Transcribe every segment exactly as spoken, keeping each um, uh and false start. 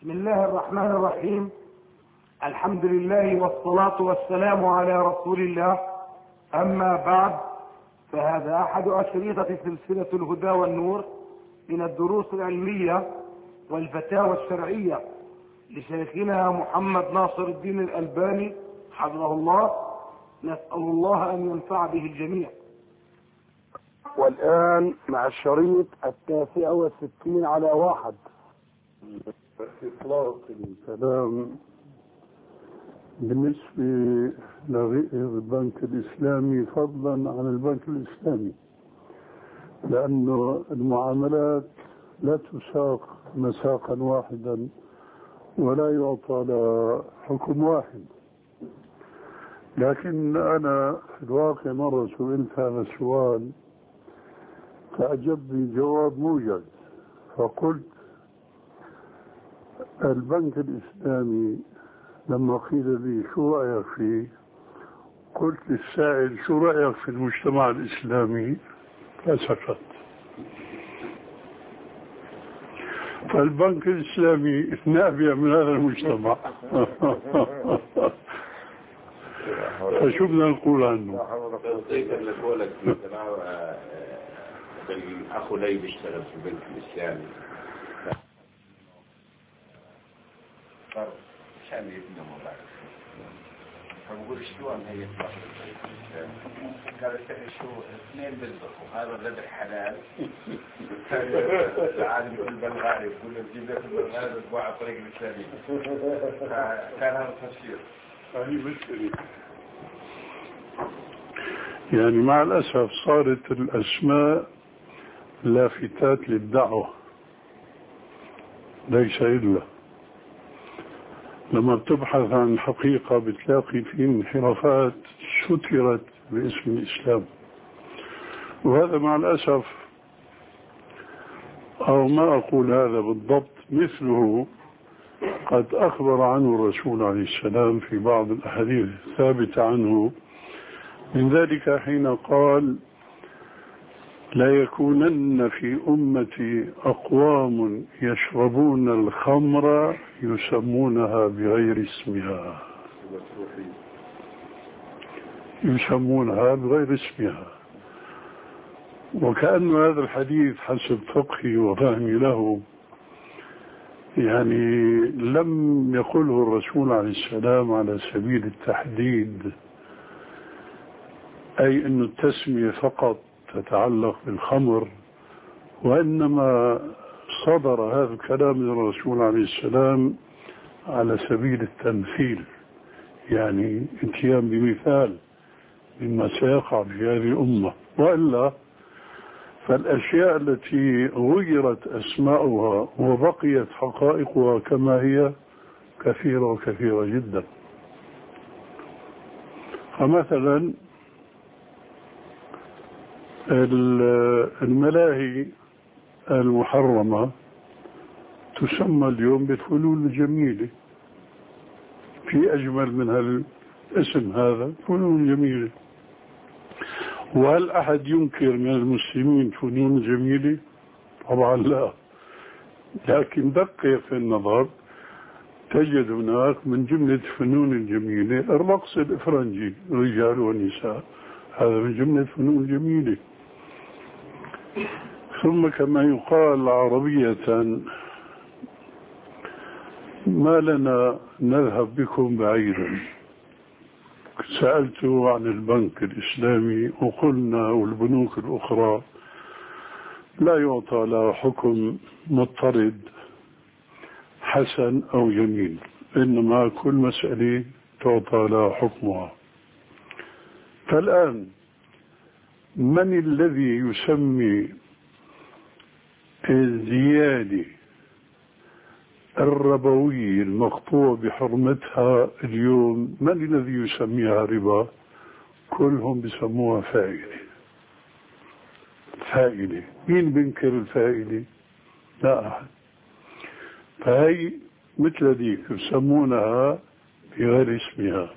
بسم الله الرحمن الرحيم. الحمد لله والصلاة والسلام على رسول الله. أما بعد، فهذا أحد أشرطة سلسلة الهدى والنور من الدروس العلمية والفتاوى الشرعية لشيخنا محمد ناصر الدين الألباني حفظه الله. نسأل الله أن ينفع به الجميع. والآن مع الشريط التاسع والستين على واحد. إطلاق الكلام بالنسبة لغير البنك الإسلامي فضلا عن البنك الإسلامي، لأن المعاملات لا تساق مساقا واحدا ولا يعطى لها حكم واحد. لكن أنا في الواقع مرة سئلت هذا السؤال فأجبني جواب موجز، فقلت البنك الإسلامي لما قيل لي شو رأيك فيه، قلت للسائل شو رأيك في المجتمع الإسلامي، فسكت. فالبنك الإسلامي نابع من هذا المجتمع. فشو بدنا نقول عنه؟ تصديقا لقولك الأخ لي بيشتغل في البنك الإسلامي عشان يبنى مبارك، فبقول شو عن هي قال شو اثنين بيطبخوا، هذا الربح حلال العالم يقول بالغالي، يقول جيب لك البلغاري بتباع على الطريق الإسلامي. كان هذا التفسير. هذه مشكلة. يعني مع الأسف صارت الأسماء لافتات للدعوة ليس إلا لما بتبحث عن الحقيقة بتلاقي في انحرافات سترت باسم الإسلام. وهذا مع الأسف، أو ما أقول هذا بالضبط، مثله قد أخبر عنه الرسول عليه السلام في بعض الأحاديث الثابتة عنه، من ذلك حين قال: لا يكونن في أمتي أقوام يشربون الخمر يسمونها بغير اسمها يسمونها بغير اسمها وكأن هذا الحديث حسب فقهي وفهمي له يعني لم يقله الرسول عليه السلام على سبيل التحديد، أي أن التسمية فقط تتعلق بالخمر، وإنما صدر هذا الكلام من الرسول عليه السلام على سبيل التمثيل، يعني اتيان بمثال مما سيقع في هذه الأمة. وإلا فالأشياء التي غيرت أسماؤها وبقيت حقائقها كما هي كثيرة وكثيرة جدا. فمثلا الملاهي المحرمة تسمى اليوم بالفنون الجميلة، في أجمل من الاسم هذا، فنون جميلة. وهل أحد ينكر من المسلمين فنون جميلة؟ طبعا لا. لكن دقق في النظر تجد هناك من جملة فنون الجميلة الرقص الإفرنجي رجال ونساء، هذا من جملة فنون الجميلة. ثم كما يقال عربية: ما لنا نذهب بكم بعيدا. سألته عن البنك الإسلامي وقلنا والبنوك الأخرى لا يعطى لها حكم مضطرد حسن أو جميل، إنما كل مسألة تعطى لها حكمها. فالآن من الذي يسمي الزيادة الربوية المقطوع بحرمتها اليوم، من الذي يسميها ربا؟ كلهم بيسموها فائدة. فائدة، مين بينكر الفائدة؟ لا أحد. فهي مثل ذيك يسمونها بغير اسمها،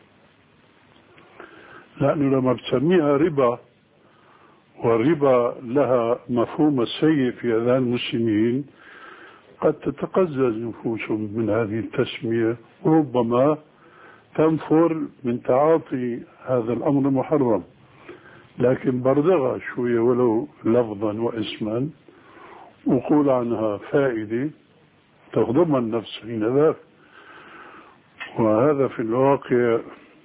لأنه لما بتسميها ربا، والربا لها مفهوم السيء في أذهان المسلمين، قد تتقزز نفوسهم من هذه التسمية، وربما تنفر من تعاطي هذا الأمر المحرم، لكن بردغها شوية ولو لفظا واسما، وقول عنها فائدة تخدمها النفس حين ذاك. وهذا في الواقع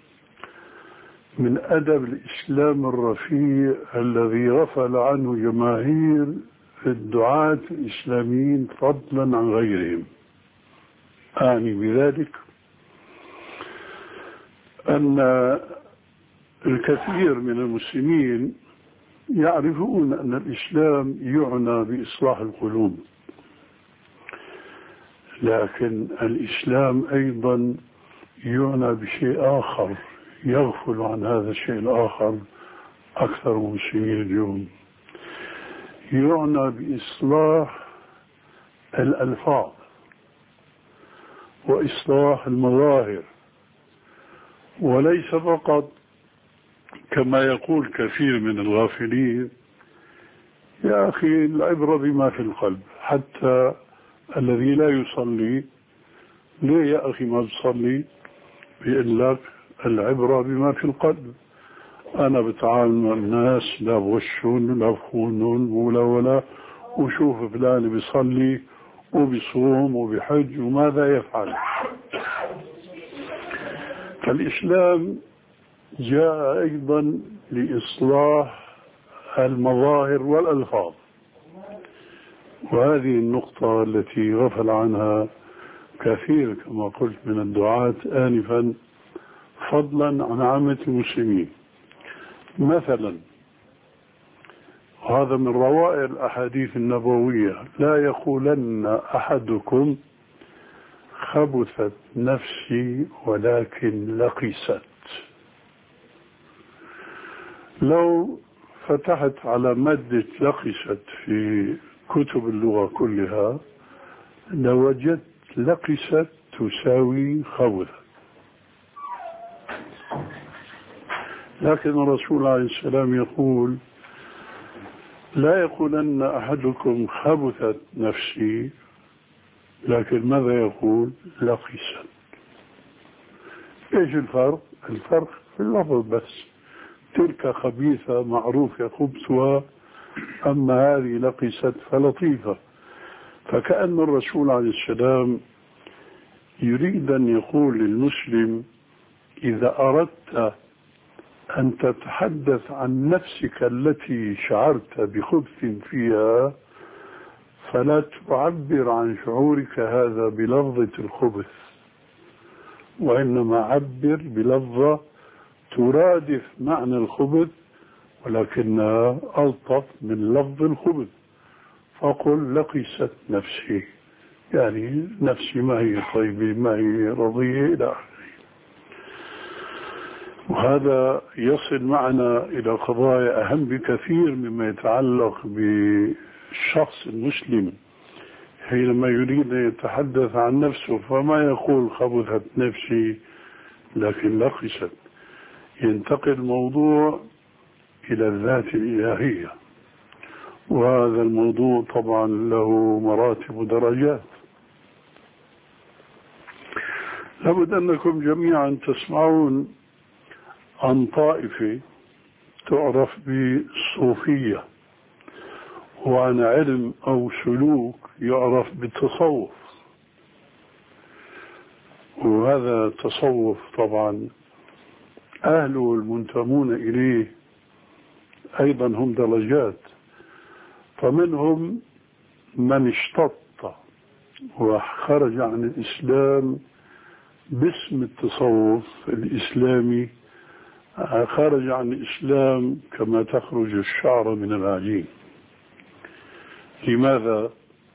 من أدب الإسلام الرفيع الذي غفل عنه جماهير الدعاة الإسلاميين فضلا عن غيرهم. أعني بذلك أن الكثير من المسلمين يعرفون أن الإسلام يعنى بإصلاح القلوب، لكن الإسلام أيضا يعنى بشيء آخر، يغفل عن هذا الشيء الآخر أكثر المسلمين اليوم. يعنى بإصلاح الألفاظ وإصلاح المظاهر، وليس فقط كما يقول كثير من الغافلين يا أخي العبرة بما في القلب. حتى الذي لا يصلي ليه يا أخي ما تصلي؟ بيقول لك العبرة بما في القلب. أنا بتعامل مع الناس لا بغشون لا بخونون ولا ولا، وشوف فلان بيصلي وبيصوم وبيحج وماذا يفعل. فالإسلام جاء أيضا لإصلاح المظاهر والألفاظ، وهذه النقطة التي غفل عنها كثير كما قلت من الدعاة آنفا فضلا عن عامة المسلمين. مثلا هذا من روائع الأحاديث النبوية: لا يقولن أحدكم خبثت نفسي ولكن لقست. لو فتحت على مادة لقست في كتب اللغة كلها لوجدت لقست تساوي خبثت، لكن الرسول عليه السلام يقول لا يقولن أحدكم خبثت نفسي، لكن ماذا يقول؟ لقست. ايش الفرق؟ الفرق في اللفظ بس. تلك خبيثة معروفة خبثها، أما هذه لقست فلطيفة. فكأن الرسول عليه السلام يريد أن يقول للمسلم إذا أردت أن تتحدث عن نفسك التي شعرت بخبث فيها فلا تعبر عن شعورك هذا بلفظة الخبث، وإنما عبر بلفظة ترادف معنى الخبث ولكنها ألطف من لفظ الخبث. فقل لقست نفسي، يعني نفسي ما هي طيبة ما هي رضية إلى آخره. وهذا يصل معنا إلى قضايا أهم بكثير مما يتعلق بالشخص المسلم حينما يريد أن يتحدث عن نفسه، فما يقول خبثت نفسي لكن لقست. ينتقل الموضوع إلى الذات الإلهية، وهذا الموضوع طبعا له مراتب ودرجات. لابد أنكم جميعا تسمعون عن طائفة تعرف بالصوفية، وعن علم أو سلوك يعرف بالتصوف. وهذا التصوف طبعا أهله المنتمون إليه أيضا هم درجات، فمنهم من اشتط وخرج عن الإسلام باسم التصوف الإسلامي، خرج عن الإسلام كما تخرج الشعر من العجين. لماذا؟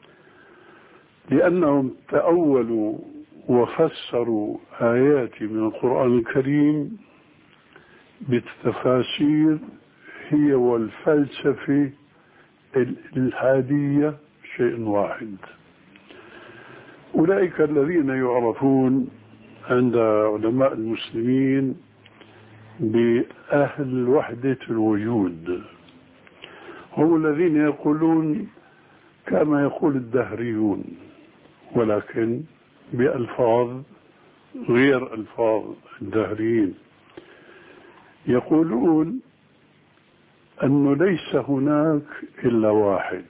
لأنهم تأولوا وفسروا آيات من القرآن الكريم بالتفاسير هي والفلسفة الإلحادية شيء واحد. أولئك الذين يعرفون عند علماء المسلمين بأهل وحدة الوجود، هم الذين يقولون كما يقول الدهريون ولكن بألفاظ غير ألفاظ الدهريين. يقولون أنه ليس هناك إلا واحد،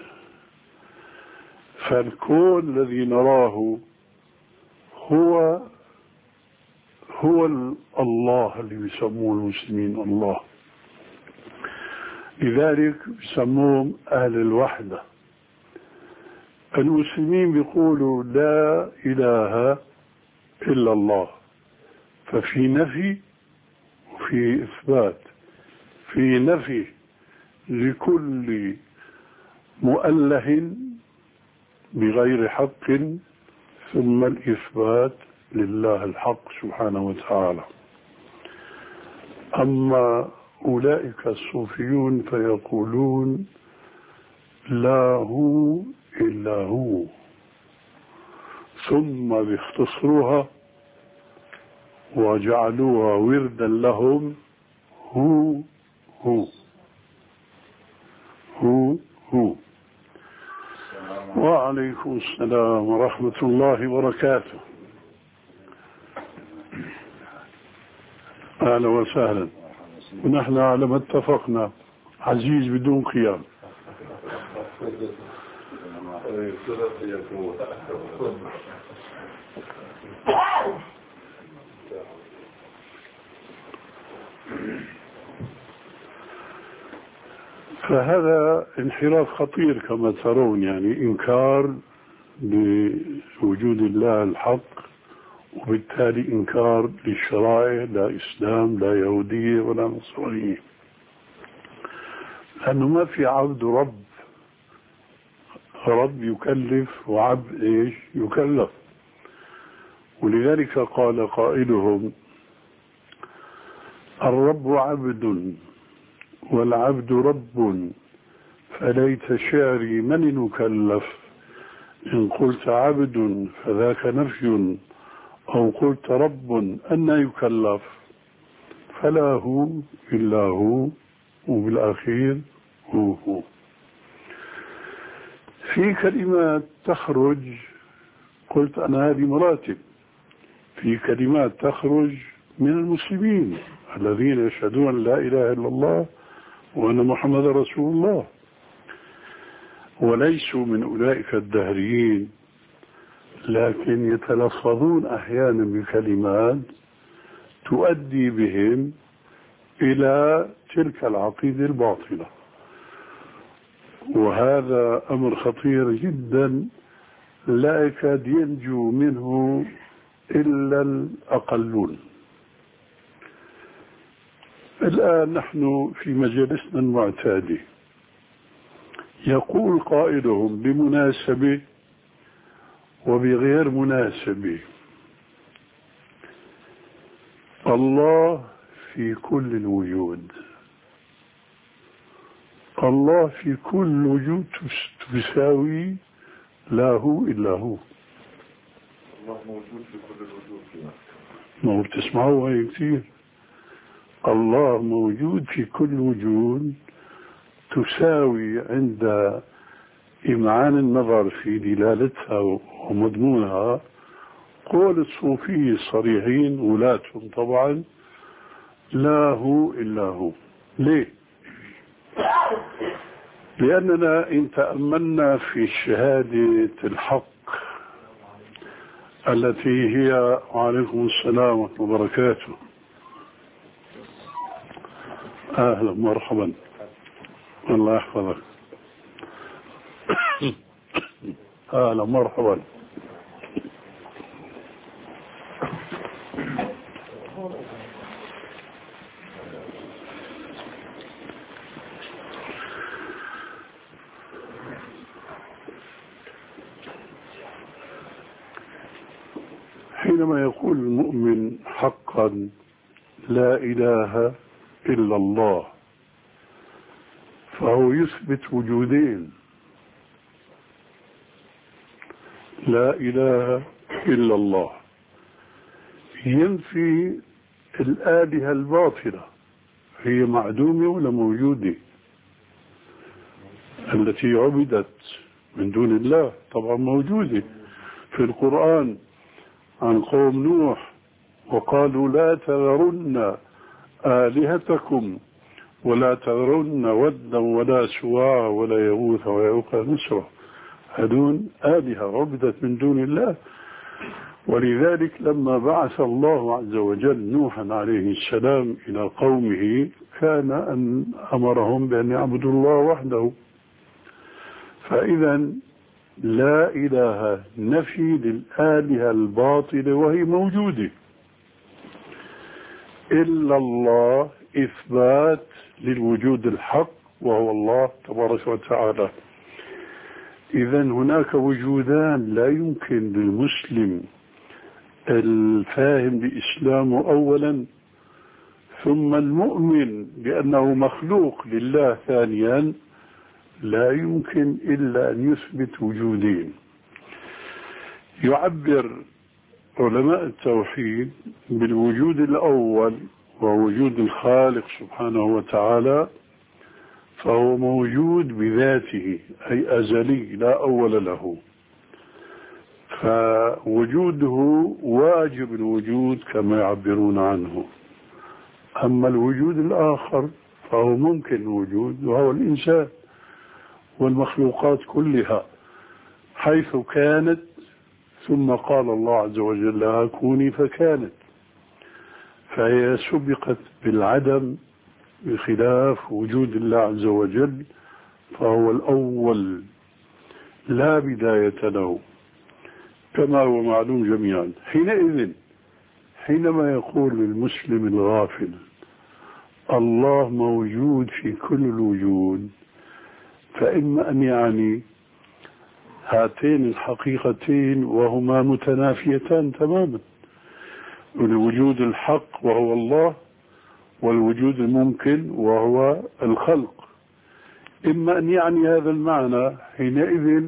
فالكون الذي نراه هو هو الله اللي يسموه المسلمين الله، لذلك يسموهم أهل الوحدة. المسلمين بيقولوا لا إله إلا الله، ففي نفي وفي إثبات. في نفي لكل مؤله بغير حق، ثم الإثبات لله الحق سبحانه وتعالى. أما أولئك الصوفيون فيقولون لا هو إلا هو، ثم بيختصروها وجعلوها وردا لهم، هو هو هو هو. وعليكم السلام ورحمة الله وبركاته. أهلا وسهلا. ونحن على ما اتفقنا عزيز بدون قيام. فهذا انحراف خطير كما ترون، يعني إنكار بوجود الله الحق، وبالتالي إنكار للشرائع، لا إسلام لا يهودية ولا نصرانية، لأنه ما في عبد رب رب يكلف وعبد إيش يكلف. ولذلك قال قائلهم الرب عبد والعبد رب، فليت شعري من المكلف، إن قلت عبد فذاك نفي، أو قلت رب أن يكلف، فلا هو إلا هو، وبالأخير هو هو. في كلمات تخرج، قلت أنا هذه مراتب، في كلمات تخرج من المسلمين الذين يشهدون لا إله إلا الله وأن محمد رسول الله، وليسوا من أولئك الدهريين، لكن يتلفظون أحيانا بكلمات تؤدي بهم إلى تلك العقيدة الباطلة، وهذا أمر خطير جدا لا يكاد ينجو منه إلا الأقلون. الآن نحن في مجلسنا المعتاد، يقول قائلهم بمناسبة وبغير مناسبة: الله في كل الوجود، الله في كل وجود تساوي لا هو إلا هو. الله موجود في كل الوجود. ما هو بتسمعوا هاي كثير، الله موجود في كل وجود تساوي عند إمعان النظر في دلالتها ومضمونها قول الصوفية الصريحين ولاتهم طبعا لا هو إلا هو. ليه؟ لأننا إن تأملنا في شهادة الحق التي هي وعليكم السلام ورحمة الله وبركاته، أهلا مرحبا، الله يحفظك، أهلا مرحبا. حينما يقول المؤمن حقا لا إله إلا الله، فهو يثبت وجودين: لا إله إلا الله، ينفي الآلهة الباطلة، هي معدومة ولا موجودة؟ التي عبدت من دون الله طبعا موجودة، في القرآن عن قوم نوح وقالوا لا تذرن آلهتكم ولا تذرن ودا ولا سواع ولا يغوث ويعوق نسرا، هذون آلهة عبدت من دون الله. ولذلك لما بعث الله عز وجل نوحا عليه السلام إلى قومه كان أن أمرهم بأن يعبدوا الله وحده. فإذا لا إله نفي للآلهة الباطلة وهي موجودة، إلا الله إثبات للوجود الحق وهو الله تبارك وتعالى. إذا هناك وجودان لا يمكن للمسلم الفاهم لإسلامه أولا ثم المؤمن بأنه مخلوق لله ثانيا، لا يمكن إلا أن يثبت وجودين. يعبر علماء التوحيد بالوجود الأول ووجود الخالق سبحانه وتعالى، فهو موجود بذاته أي أزلي لا أول له، فوجوده واجب الوجود كما يعبرون عنه. أما الوجود الآخر فهو ممكن الوجود وهو الإنسان والمخلوقات كلها حيث كانت ثم قال الله عز وجل لها كوني فكانت، فهي سبقت بالعدم بخلاف وجود الله عز وجل فهو الأول لا بداية له كما هو معلوم جميعا. حينئذ حينما يقول للمسلم الغافل الله موجود في كل الوجود، فإما أن يعني هاتين الحقيقتين وهما متنافيتان تماما، الوجود الحق وهو الله والوجود الممكن وهو الخلق. إما أن يعني هذا المعنى، حينئذ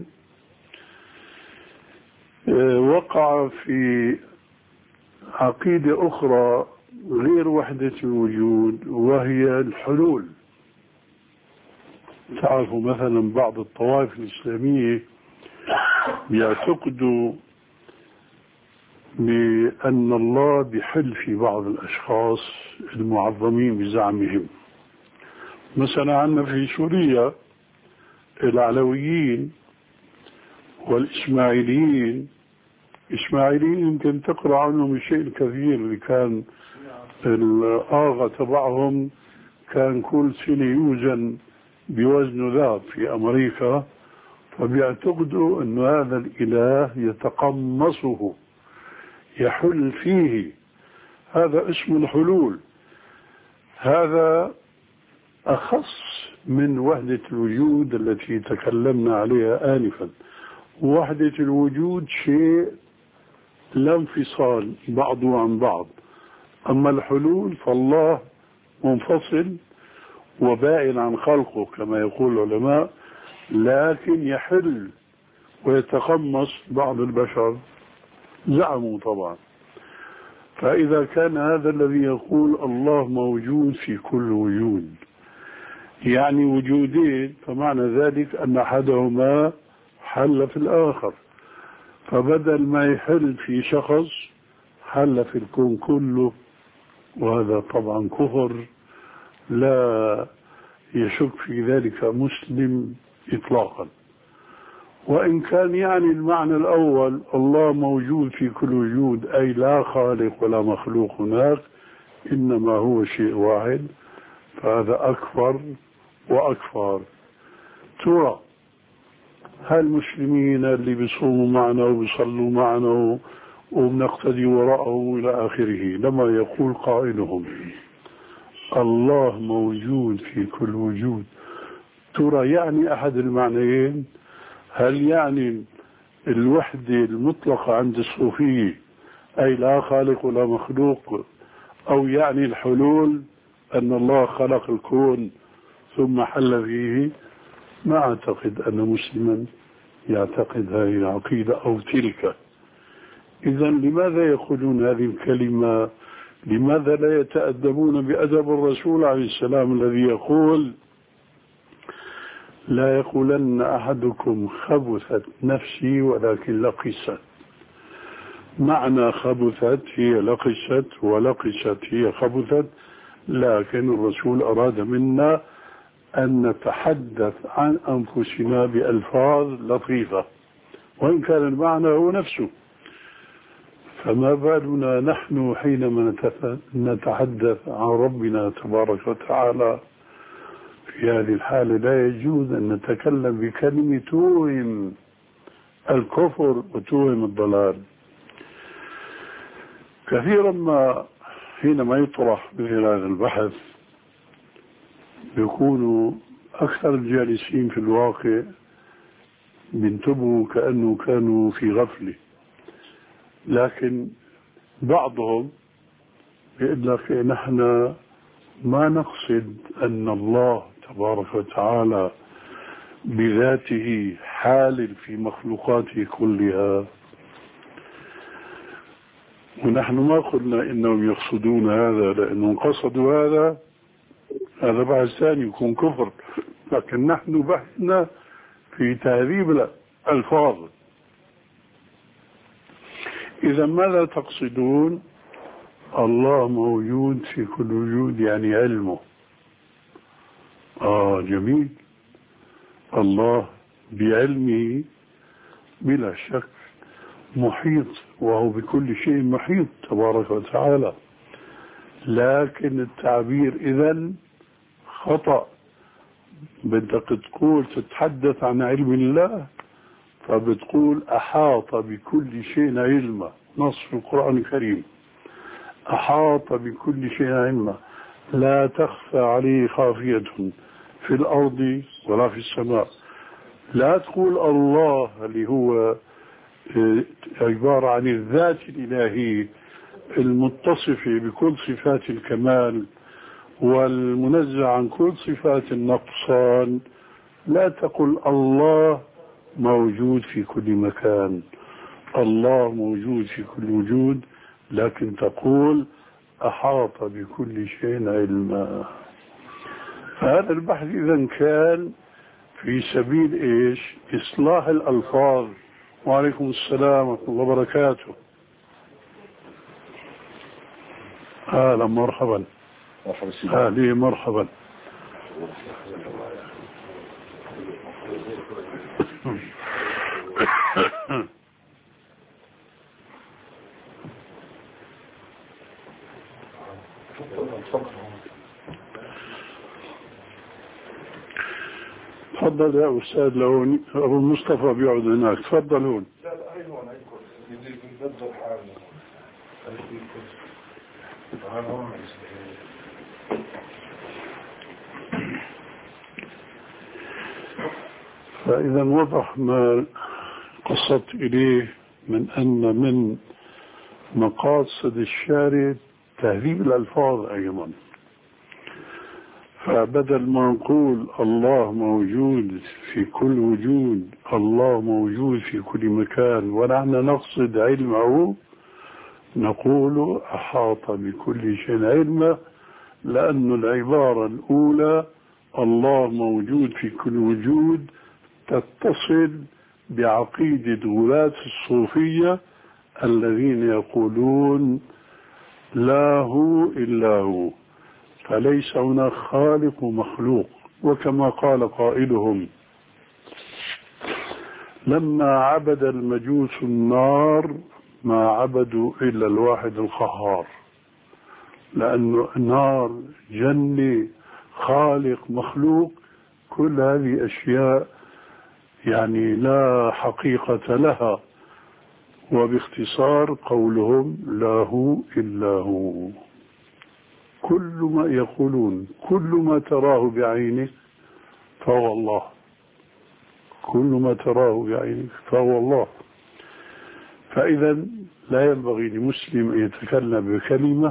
وقع في عقيدة أخرى غير وحدة الوجود وهي الحلول. تعرفوا مثلا بعض الطوائف الإسلامية يعتقدوا بأن الله بحل في بعض الأشخاص المعظمين بزعمهم. مثلا عندنا في سوريا العلويين والإسماعيليين. إسماعيليين يمكن تقرأ عنهم الشيء الكثير، اللي كان الآغا تبعهم كان كل سنة يوزن بوزن ذهب في أمريكا، فبيعتقدوا أن هذا الإله يتقمصه يحل فيه، هذا اسم الحلول. هذا أخص من وحدة الوجود التي تكلمنا عليها آنفا. وحدة الوجود شيء لا انفصال بعضه عن بعض، أما الحلول فالله منفصل وبائن عن خلقه كما يقول العلماء، لكن يحل ويتقمص بعض البشر زعموا طبعا. فإذا كان هذا الذي يقول الله موجود في كل وجود يعني وجودين، فمعنى ذلك أن أحدهما حل في الآخر، فبدل ما يحل في شخص حل في الكون كله، وهذا طبعا كفر لا يشك في ذلك مسلم إطلاقا. وإن كان يعني المعنى الأول الله موجود في كل وجود أي لا خالق ولا مخلوق هناك، إنما هو شيء واحد، فهذا أكبر وأكبر. ترى هل المسلمين اللي بيصوموا معنا وبيصلوا معنا وبنقتدي وراءه إلى آخره لما يقول قائلهم الله موجود في كل وجود، ترى يعني أحد المعنيين؟ هل يعني الوحدة المطلقة عند الصوفية أي لا خالق ولا مخلوق، أو يعني الحلول أن الله خلق الكون ثم حل فيه؟ ما أعتقد أن مسلما يعتقد هذه العقيدة أو تلك. إذا لماذا يقولون هذه الكلمة؟ لماذا لا يتأدبون بأدب الرسول عليه السلام الذي يقول لا يقولن أحدكم خبثت نفسي ولكن لقست، معنى خبثت هي لقست ولقست هي خبثت، لكن الرسول أراد منا أن نتحدث عن أنفسنا بألفاظ لطيفة وإن كان المعنى هو نفسه. فما بالنا نحن حينما نتحدث عن ربنا تبارك وتعالى؟ في هذه الحالة لا يجوز أن نتكلم بكلمة توهم الكفر وتوهم الضلال. كثيرا ما حينما يطرح مثل هذا البحث يكون أكثر الجالسين في الواقع بينتبهوا كأنه كانوا في غفلة، لكن بعضهم يقول لك نحن ما نقصد أن الله تبارك وتعالى بذاته حال في مخلوقاته كلها، ونحن ما قلنا إنهم يقصدون هذا، لأنهم قصدوا هذا هذا بحث ثاني يكون كفر، لكن نحن بحثنا في تهذيب الألفاظ. إذا ماذا تقصدون؟ الله موجود في كل وجود، يعني علمه. آه جميل، الله بعلمه بلا شك محيط، وهو بكل شيء محيط تبارك وتعالى، لكن التعبير إذن خطأ. بدك تقول تتحدث عن علم الله فبتقول أحاط بكل شيء علما، نص في القرآن الكريم، أحاط بكل شيء علما لا تخفى عليه خافية في الأرض ولا في السماء. لا تقول الله اللي هو عبارة عن الذات الإلهية المتصفة بكل صفات الكمال والمنزه عن كل صفات النقصان. لا تقل الله موجود في كل مكان، الله موجود في كل وجود، لكن تقول أحاط بكل شيء علما. فهذا البحث إذن كان في سبيل إيش؟ إصلاح الألفاظ. وعليكم السلام ورحمة الله وبركاته. أهلا مرحبا. أهلا مرحبا. تفضل يا أستاذ لهون، أبو مصطفى بيقعد هناك، تفضل هون. لا لا أيوة أيوة اللي بنبدل حالنا. فإذا وضح ما قصدت إليه من أن من مقاصد الشارع تهذيب الألفاظ أيضا. فبدل ما نقول الله موجود في كل وجود، الله موجود في كل مكان، ونحن نقصد علمه، نقول أحاط بكل شيء علما، لأن العبارة الأولى الله موجود في كل وجود تتصل بعقيدة غلاة الصوفية الذين يقولون لا هو إلا هو، فليس هناك خالق ومخلوق. وكما قال قائلهم لما عبد المجوس النار ما عبدوا إلا الواحد القهار، لأن النار جنة خالق مخلوق كل هذه أشياء يعني لا حقيقة لها. وباختصار قولهم لا هو إلا هو. كل ما يقولون كل ما تراه بعينك فهو الله، كل ما تراه بعينك فهو الله. فإذا لا ينبغي لمسلم أن يتكلم بكلمة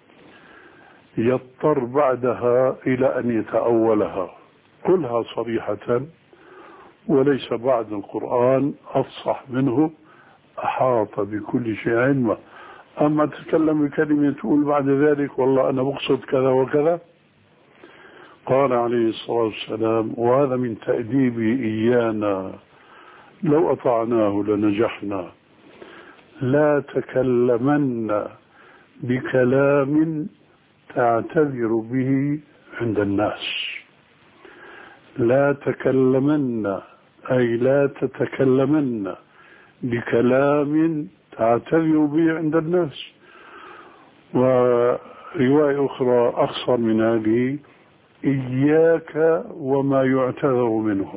يضطر بعدها إلى أن يتأولها. قلها صريحة، وليس بعد القرآن أفصح منه أحاط بكل شيء علما. أما تتكلم بكلمة تقول بعد ذلك والله أنا بقصد كذا وكذا. قال عليه الصلاة والسلام وهذا من تأديبه إيانا لو أطعناه لنجحنا لا تكلمن بكلام تعتذر به عند الناس. لا تكلمن أي لا تتكلمن بكلام تعتذر به عند الناس. ورواية أخرى أخصر من هذه: إياك وما يعتذر منه.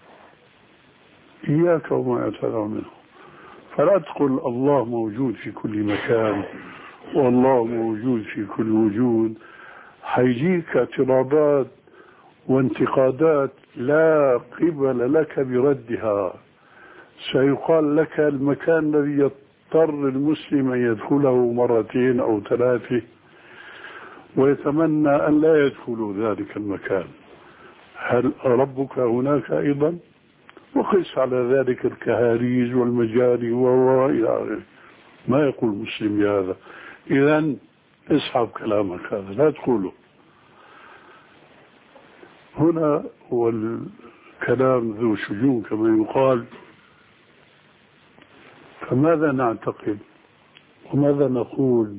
إياك وما يعتذر منه. فلا تقل الله موجود في كل مكان والله موجود في كل وجود، حيجيك اعتراضات وانتقادات لا قبل لك بردها. سيقال لك المكان الذي يضطر المسلم أن يدخله مرتين أو ثلاثة ويتمنى أن لا يدخل ذلك المكان، هل ربك هناك أيضا؟ وقس على ذلك الكهاريج والمجاري وإلى آخره. ما يقول المسلم بهذا؟ إذن اسحب كلامك هذا، لا تقوله. هنا هو الكلام ذو شجون كما يقال. فماذا نعتقد وماذا نقول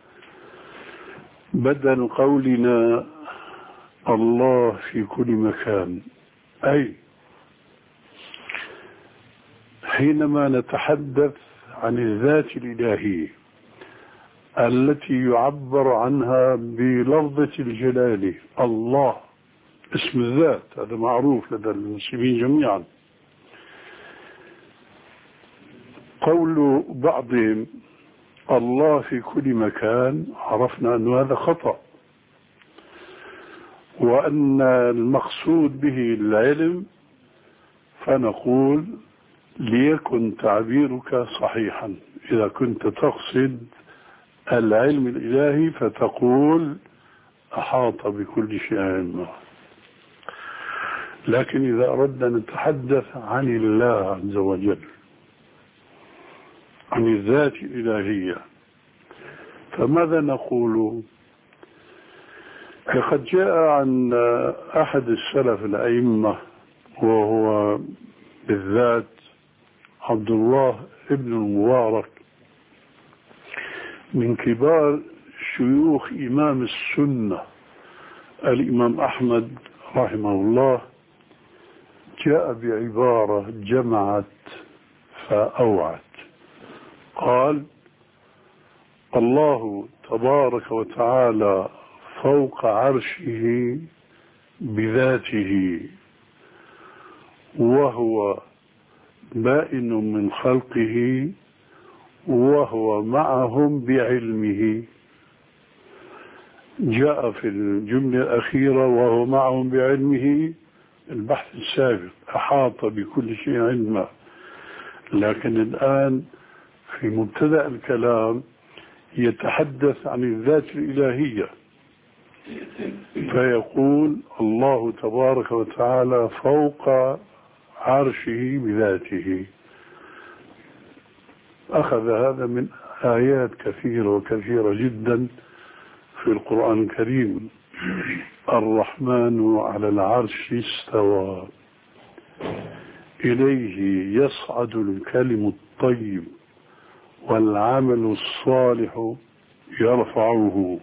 بدل قولنا الله في كل مكان؟ أي حينما نتحدث عن الذات الإلهية التي يعبر عنها بلفظة الجلال الله، اسم الذات، هذا معروف لدى المسلمين جميعا. قول بعضهم الله في كل مكان عرفنا أن هذا خطأ، وأن المقصود به العلم، فنقول ليكن تعبيرك صحيحا. إذا كنت تقصد العلم الإلهي فتقول أحاط بكل شيء علما. لكن إذا أردنا أن نتحدث عن الله عز وجل، عن الذات الإلهية، فماذا نقول؟ لقد جاء عن أحد السلف الأئمة وهو بالذات عبد الله ابن المبارك من كبار شيوخ إمام السنة الإمام أحمد رحمه الله، جاء بعبارة جمعت فأوعت. قال: الله تبارك وتعالى فوق عرشه بذاته، وهو بائن من خلقه، وهو معهم بعلمه. جاء في الجملة الأخيرة وهو معهم بعلمه البحث السابق، أحاط بكل شيء علما. لكن الآن في مبتدأ الكلام يتحدث عن الذات الإلهية، فيقول الله تبارك وتعالى فوق عرشه بذاته. أخذ هذا من آيات كثيرة وكثيرة جدا في القرآن الكريم. الرحمن على العرش استوى، إليه يصعد الكلم الطيب والعمل الصالح يرفعه.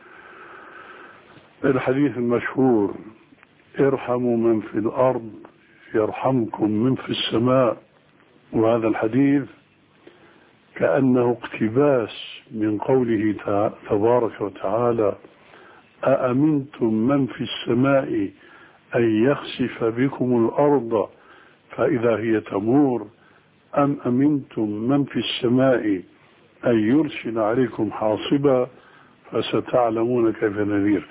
الحديث المشهور: ارحموا من في الأرض يرحمكم من في السماء. وهذا الحديث كأنه اقتباس من قوله تبارك وتعالى: أأمنتم من في السماء أن يخسف بكم الأرض فإذا هي تمور، أم أمنتم من في السماء أن يرسل عليكم حاصبا فستعلمون كيف نذير.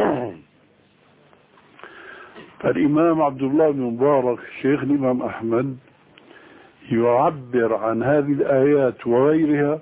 فالإمام عبد الله بن مبارك شيخ الإمام أحمد يعبر عن هذه الآيات وغيرها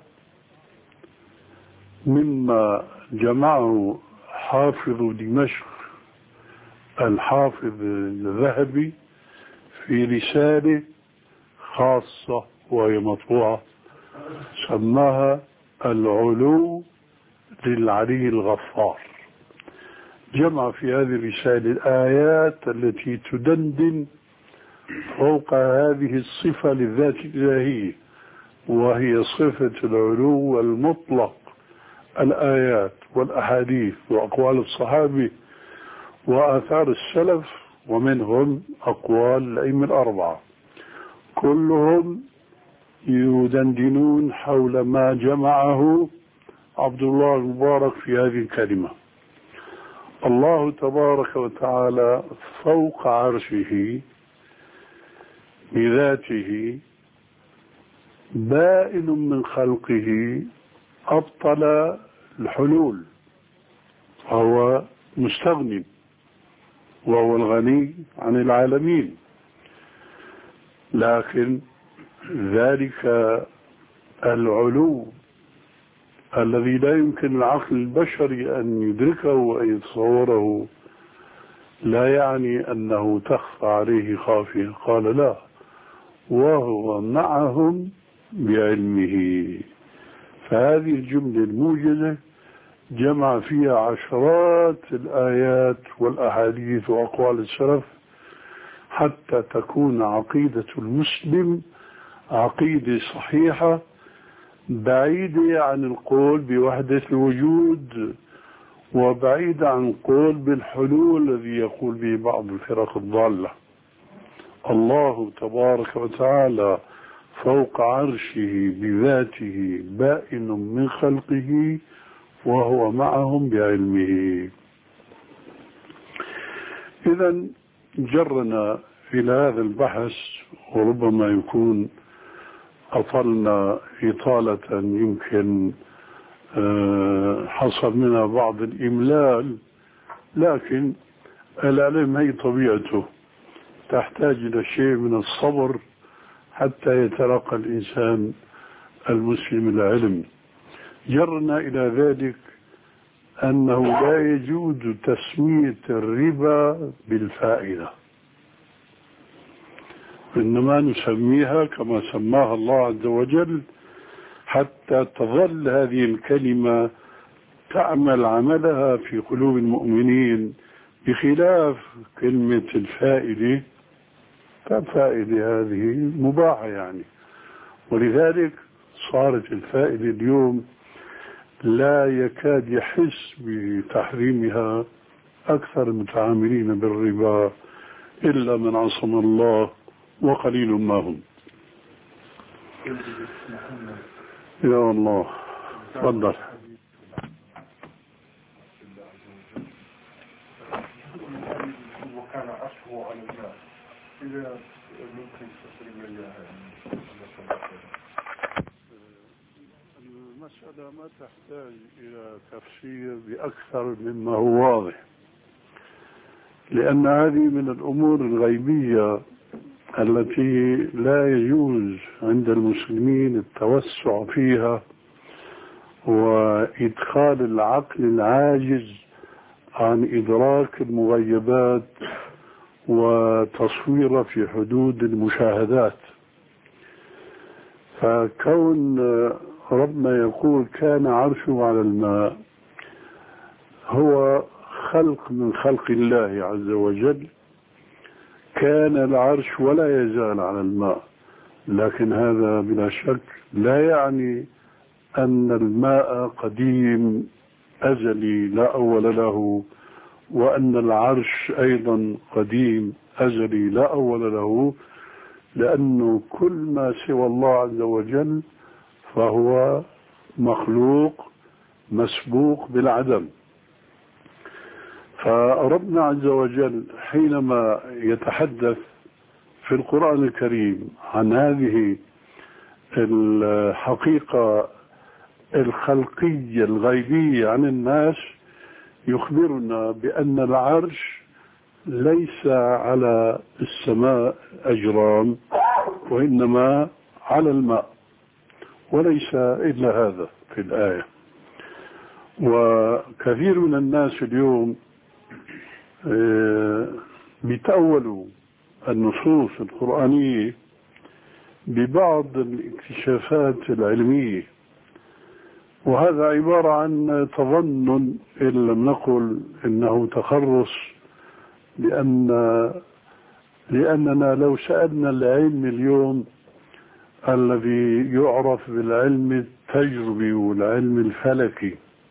مما جمعه حافظ دمشق الحافظ الذهبي في رسالة خاصة وهي مطبوعة سماها العلو للعلي الغفار. جمع في هذه الرسالة الآيات التي تدندن فوق هذه الصفة للذات الإلهية، وهي صفة العلو المطلق، الآيات والأحاديث وأقوال الصحابة وآثار السلف، ومنهم أقوال الأئمة الأربعة، كلهم يدندنون حول ما جمعه عبد الله المبارك في هذه الكلمة. الله تبارك وتعالى فوق عرشه بذاته بائن من خلقه، أبطل الحلول، فهو مستغني وهو الغني عن العالمين. لكن ذلك العلو الذي لا يمكن العقل البشري أن يدركه وأن يتصوره لا يعني أنه تخفى عليه خافية. قال لا، وهو معهم بعلمه. فهذه الجملة الموجزة جمع فيها عشرات الآيات والأحاديث وأقوال السلف حتى تكون عقيدة المسلم عقيدة صحيحة بعيدة عن القول بوحدة الوجود، وبعيدة عن القول بالحلول الذي يقول به بعض الفرق الضالة. الله تبارك وتعالى فوق عرشه بذاته بائن من خلقه وهو معهم بعلمه. إذا جرنا إلى هذا البحث، وربما يكون أطلنا إطالة يمكن حصل منها بعض الإملال، لكن العلم هي طبيعته تحتاج إلى شيء من الصبر حتى يتلقى الإنسان المسلم العلم. جرنا إلى ذلك أنه لا يجوز تسمية الربا بالفائدة، إنما نسميها كما سماها الله عز وجل حتى تظل هذه الكلمة تعمل عملها في قلوب المؤمنين، بخلاف كلمة الفائدة. فالفائدة هذه مباحة يعني، ولذلك صارت الفائدة اليوم لا يكاد يحس بتحريمها أكثر المتعاملين بالربا إلا من عصم الله وقليل ما هم. يا الله تفضل. وكان عشره على الماء، إذا ممكن تفسير لي المسألة ما تحتاج إلى تفسير بأكثر مما هو واضح، لأن هذه من الأمور الغيبية التي لا يجوز عند المسلمين التوسع فيها وإدخال العقل العاجز عن إدراك المغيبات وتصوير في حدود المشاهدات. فكون ربنا يقول كان عرشه على الماء هو خلق من خلق الله عز وجل. كان العرش ولا يزال على الماء، لكن هذا بلا شك لا يعني أن الماء قديم أزلي لا أول له، وأن العرش أيضا قديم أزلي لا أول له، لأنه كل ما سوى الله عز وجل فهو مخلوق مسبوق بالعدم. فربنا عز وجل حينما يتحدث في القرآن الكريم عن هذه الحقيقة الخلقية الغيبية عن الناس يخبرنا بأن العرش ليس على السماء أجرام، وإنما على الماء، وليس إلا هذا في الآية. وكثير من الناس اليوم بيتأولوا النصوص القرآنية ببعض الاكتشافات العلمية، وهذا عبارة عن تظنن إن لم نقل إنه تخرص، لأن لأننا لو سألنا العلم اليوم الذي يعرف بالعلم التجربي والعلم الفلكي.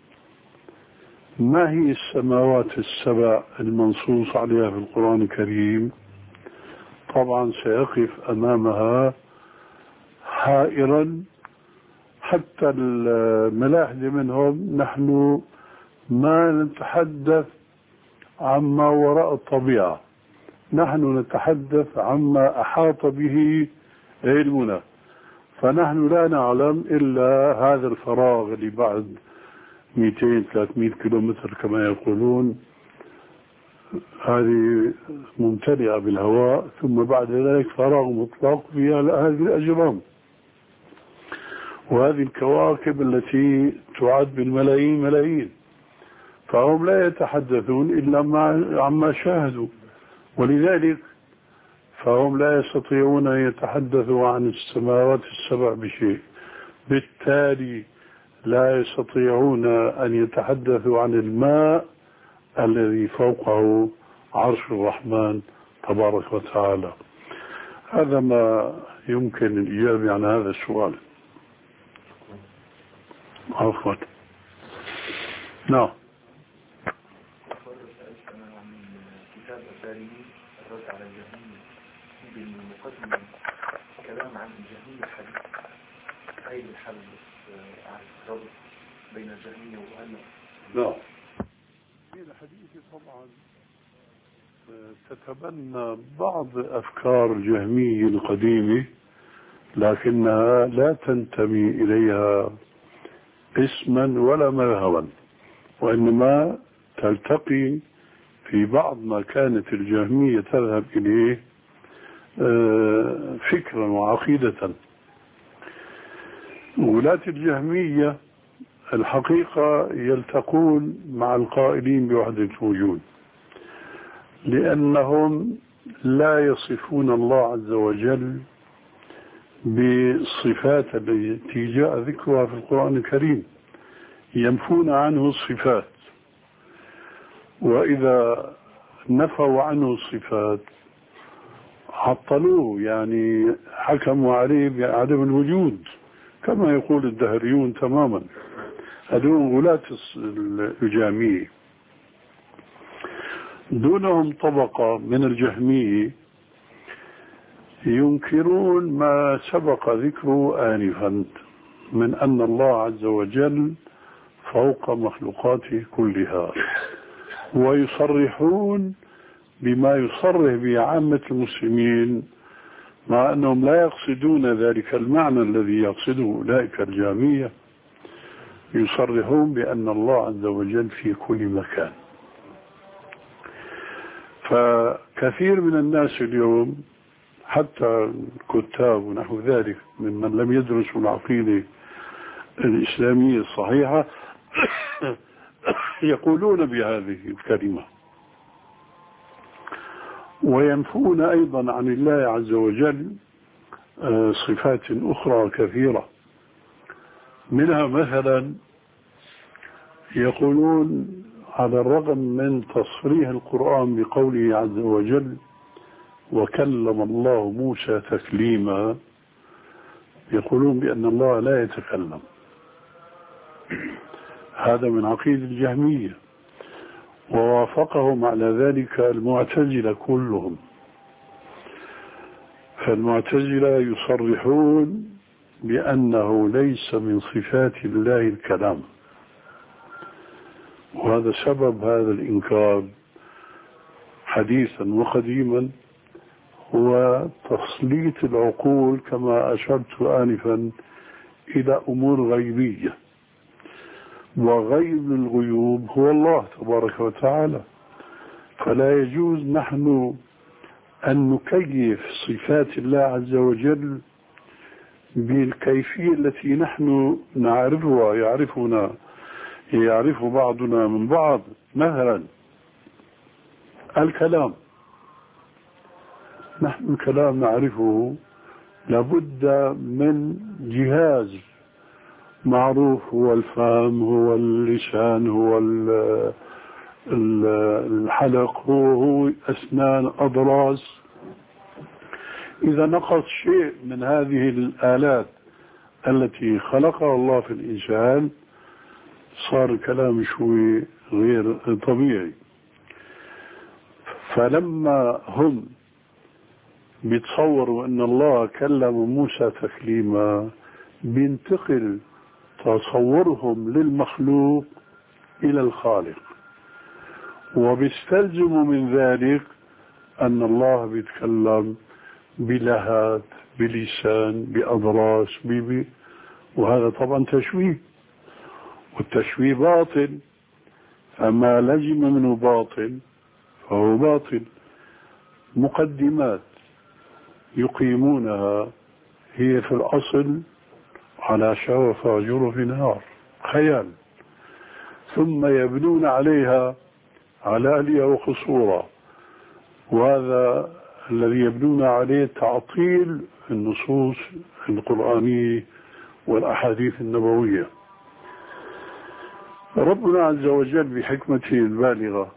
ما هي السماوات السبع المنصوص عليها في القرآن الكريم؟ طبعا سيقف أمامها حائرا، حتى الملاحدة منهم. نحن ما نتحدث عما وراء الطبيعة، نحن نتحدث عما أحاط به علمنا، فنحن لا نعلم إلا هذا الفراغ اللي بعد مئتين ثلاثمئة كيلومتر كما يقولون، هذه ممتلئة بالهواء، ثم بعد ذلك فراغ مطلق فيها هذه الأجرام وهذه الكواكب التي تعد بالملايين ملايين. فهم لا يتحدثون إلا عما شاهدوا، ولذلك فهم لا يستطيعون أن يتحدثوا عن السماوات السبع بشيء، بالتالي لا يستطيعون أن يتحدثوا عن الماء الذي فوقه عرش الرحمن تبارك وتعالى. هذا ما يمكن الإجابة عن هذا السؤال. عفوا. نعم. كتاب الدارمي الرد على الجهمية بالمقدمة كلام عن الجهمية الحديث، أي الحل عن الربط بين الجهمية وأهل. نعم. في الحديث طبعا تتبنى بعض أفكار الجهمية القديمة، لكنها لا تنتمي إليها اسما ولا مذهبا، وإنما تلتقي في بعض ما كانت الجهمية تذهب إليه فكرا وعقيدة. ولاة الجهمية الحقيقة يلتقون مع القائلين بوحدة الوجود، لأنهم لا يصفون الله عز وجل بالصفات التي جاء ذكرها في القرآن الكريم، ينفون عنه الصفات، وإذا نفوا عنه الصفات عطلوه، يعني حكموا عليه بعدم الوجود كما يقول الدهريون تماما. هذول غلاة الجهمية. دونهم طبقة من الجهمية ينكرون ما سبق ذكره آنفا من أن الله عز وجل فوق مخلوقاته كلها، ويصرحون بما يصرح به عامة المسلمين، مع أنهم لا يقصدون ذلك المعنى الذي يقصده أولئك الجهمية. يصرحون بأن الله عز وجل في كل مكان. فكثير من الناس اليوم حتى الكتاب ونحو ذلك ممن لم يدرسوا العقيدة الإسلامية الصحيحة يقولون بهذه الكلمة، وينفون أيضا عن الله عز وجل صفات أخرى كثيرة. منها مثلا يقولون على الرغم من تصريح القرآن بقوله عز وجل وكلم الله موسى تكليما، يقولون بأن الله لا يتكلم. هذا من عقيدة الجهمية، ووافقهم على ذلك المعتزلة كلهم. فالمعتزلة يصرحون بأنه ليس من صفات الله الكلام، وهذا سبب هذا الإنكار حديثا وقديما هو تسليط العقول كما أشرت آنفا إلى أمور غيبية، وغيب الغيوب هو الله تبارك وتعالى. فلا يجوز نحن أن نكيف صفات الله عز وجل بالكيفية التي نحن نعرفها، يعرفنا يعرف بعضنا من بعض. مثلا الكلام، نحن الكلام نعرفه لابد من جهاز معروف، هو الفم، هو اللسان، هو الحلق، هو, هو أسنان، أضراس. إذا نقص شيء من هذه الآلات التي خلقها الله في الإنسان صار الكلام شوي غير طبيعي. فلما هم بيتصوروا أن الله كلم موسى تكليما بينتقل تصورهم للمخلوق إلى الخالق، وبيستلزموا من ذلك أن الله بيتكلم بلهات بلسان بأضراس بيبي، وهذا طبعا تشويه، والتشويه باطل، فما لزم منه باطل فهو باطل. مقدمات يقيمونها هي في الأصل على شوفة جرف نار خيال، ثم يبنون عليها علالية وقصورا، وهذا الذي يبنون عليه تعطيل النصوص القرآنية والأحاديث النبوية. ربنا عز وجل بحكمته البالغة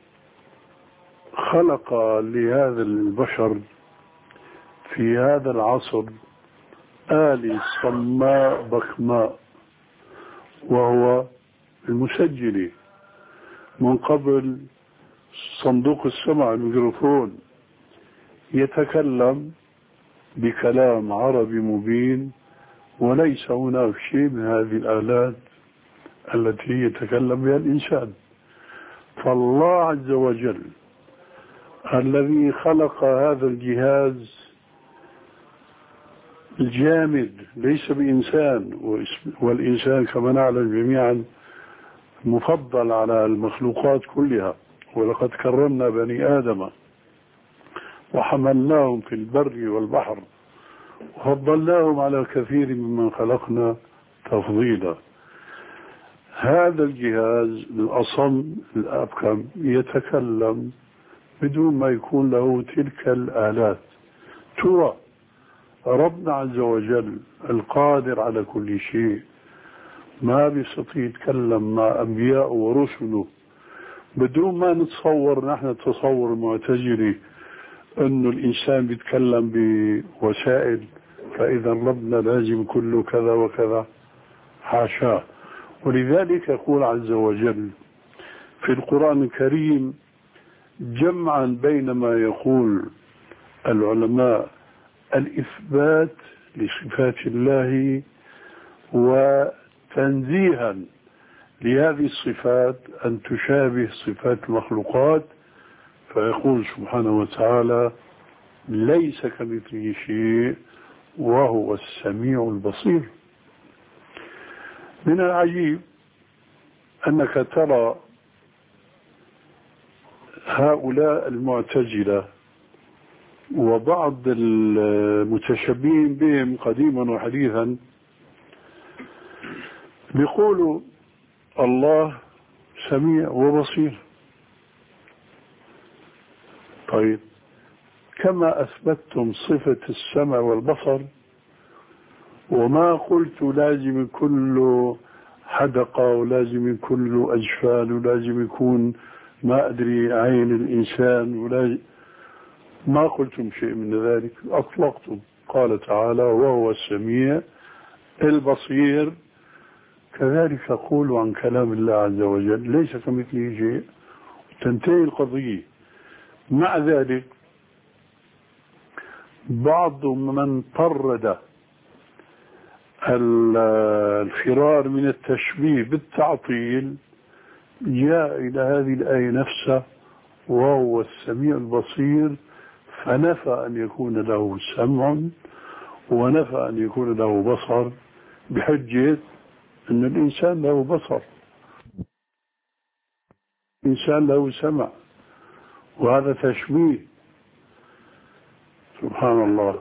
خلق لهذا البشر في هذا العصر آلة صماء بكماء، وهو المسجل من قبل صندوق السمع الميكروفون، يتكلم بكلام عربي مبين، وليس هناك شيء من هذه الآلات التي يتكلم بها الإنسان. فالله عز وجل الذي خلق هذا الجهاز الجامد ليس بإنسان، والإنسان كما نعلم جميعا مفضل على المخلوقات كلها، ولقد كرمنا بني آدم وحملناهم في البر والبحر وفضلناهم على كثير ممن خلقنا تفضيلا. هذا الجهاز الأصم الأبكم يتكلم بدون ما يكون له تلك الآلات. ترى ربنا عز وجل القادر على كل شيء ما بيستطيع يتكلم مع أنبياء ورسله بدون ما نتصور نحن التصور المعتزلي أنه الإنسان بيتكلم بوسائل فإذا ربنا لازم كله كذا وكذا، حاشا. ولذلك يقول عز وجل في القرآن الكريم جمعا بين ما يقول العلماء الإثبات لصفات الله وتنزيها لهذه الصفات أن تشابه صفات المخلوقات، فيقول سبحانه وتعالى ليس كمثله شيء وهو السميع البصير. من العجيب أنك ترى هؤلاء المعتزلة وبعض المتشبهين بهم قديما وحديثا بيقولوا الله سميع وبصير. طيب كما أثبتتم صفة السمع والبصر وما قلت لازم كل حدقة ولازم كل أجفال ولازم يكون ما أدري عين الإنسان ولازم، ما قلتم شيء من ذلك، أطلقتم. قال تعالى وهو السميع البصير. كذلك يقول عن كلام الله عز وجل ليس كمثله شيء، تنتهي القضية. مع ذلك بعض من طرد الفرار من التشبيه بالتعطيل جاء إلى هذه الآية نفسها وهو السميع البصير، فنفى أن يكون له سمع ونفى أن يكون له بصر بحجة أن الإنسان له بصر، الإنسان له سمع، وهذا تشبيه. سبحان الله.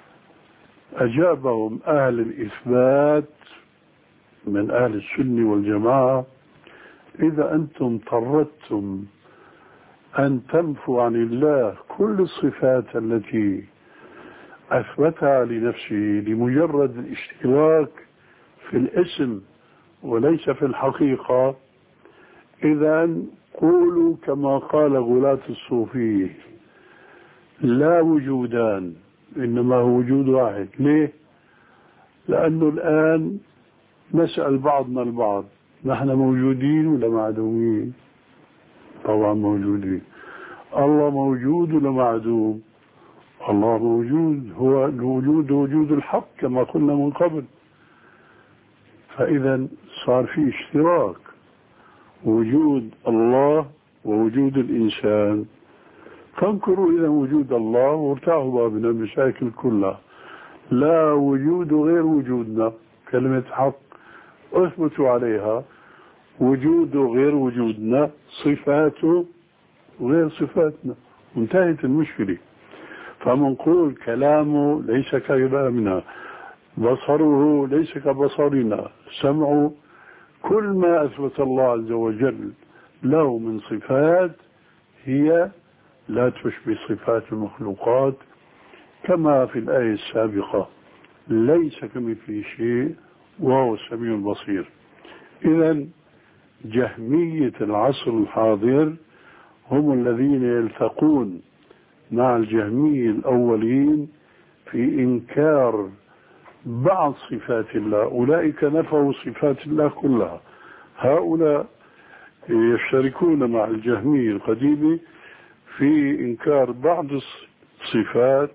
أجابهم أهل الإثبات من أهل السنة والجماعة إذا أنتم طردتم أن تنفوا عن الله كل الصفات التي أثبتها لنفسه لمجرد الاشتراك في الاسم وليس في الحقيقة، إذا قولوا كما قال غلاة الصوفية لا وجودان إنما هو وجود واحد. ليه؟ لأنه الآن نسأل بعضنا البعض نحن موجودين ولا معدومين؟ طبعا موجودين. الله موجود ولا معدوم؟ الله موجود، هو الوجود وجود الحق كما قلنا من قبل. فإذا صار في اشتراك وجود الله ووجود الإنسان. فانكروا إذا وجود الله وارتاحوا بقى من المشاكل كلها. لا وجود غير وجودنا، كلمة حق اثبتوا عليها. وجوده غير وجودنا، صفاته غير صفاتنا، انتهت المشكلة. فمنقول كلامه ليس ككلامنا، بصره ليس كبصرنا، سمعه، كل ما أثبت الله عز وجل له من صفات هي لا تشبه صفات المخلوقات، كما في الآية السابقة ليس كمثله شيء وهو السميع البصير. إذن جهمية العصر الحاضر هم الذين يلتقون مع الجهمية الأولين في إنكار بعض صفات الله. أولئك نفوا صفات الله كلها، هؤلاء يشتركون مع الجهمية القديمة في إنكار بعض الصفات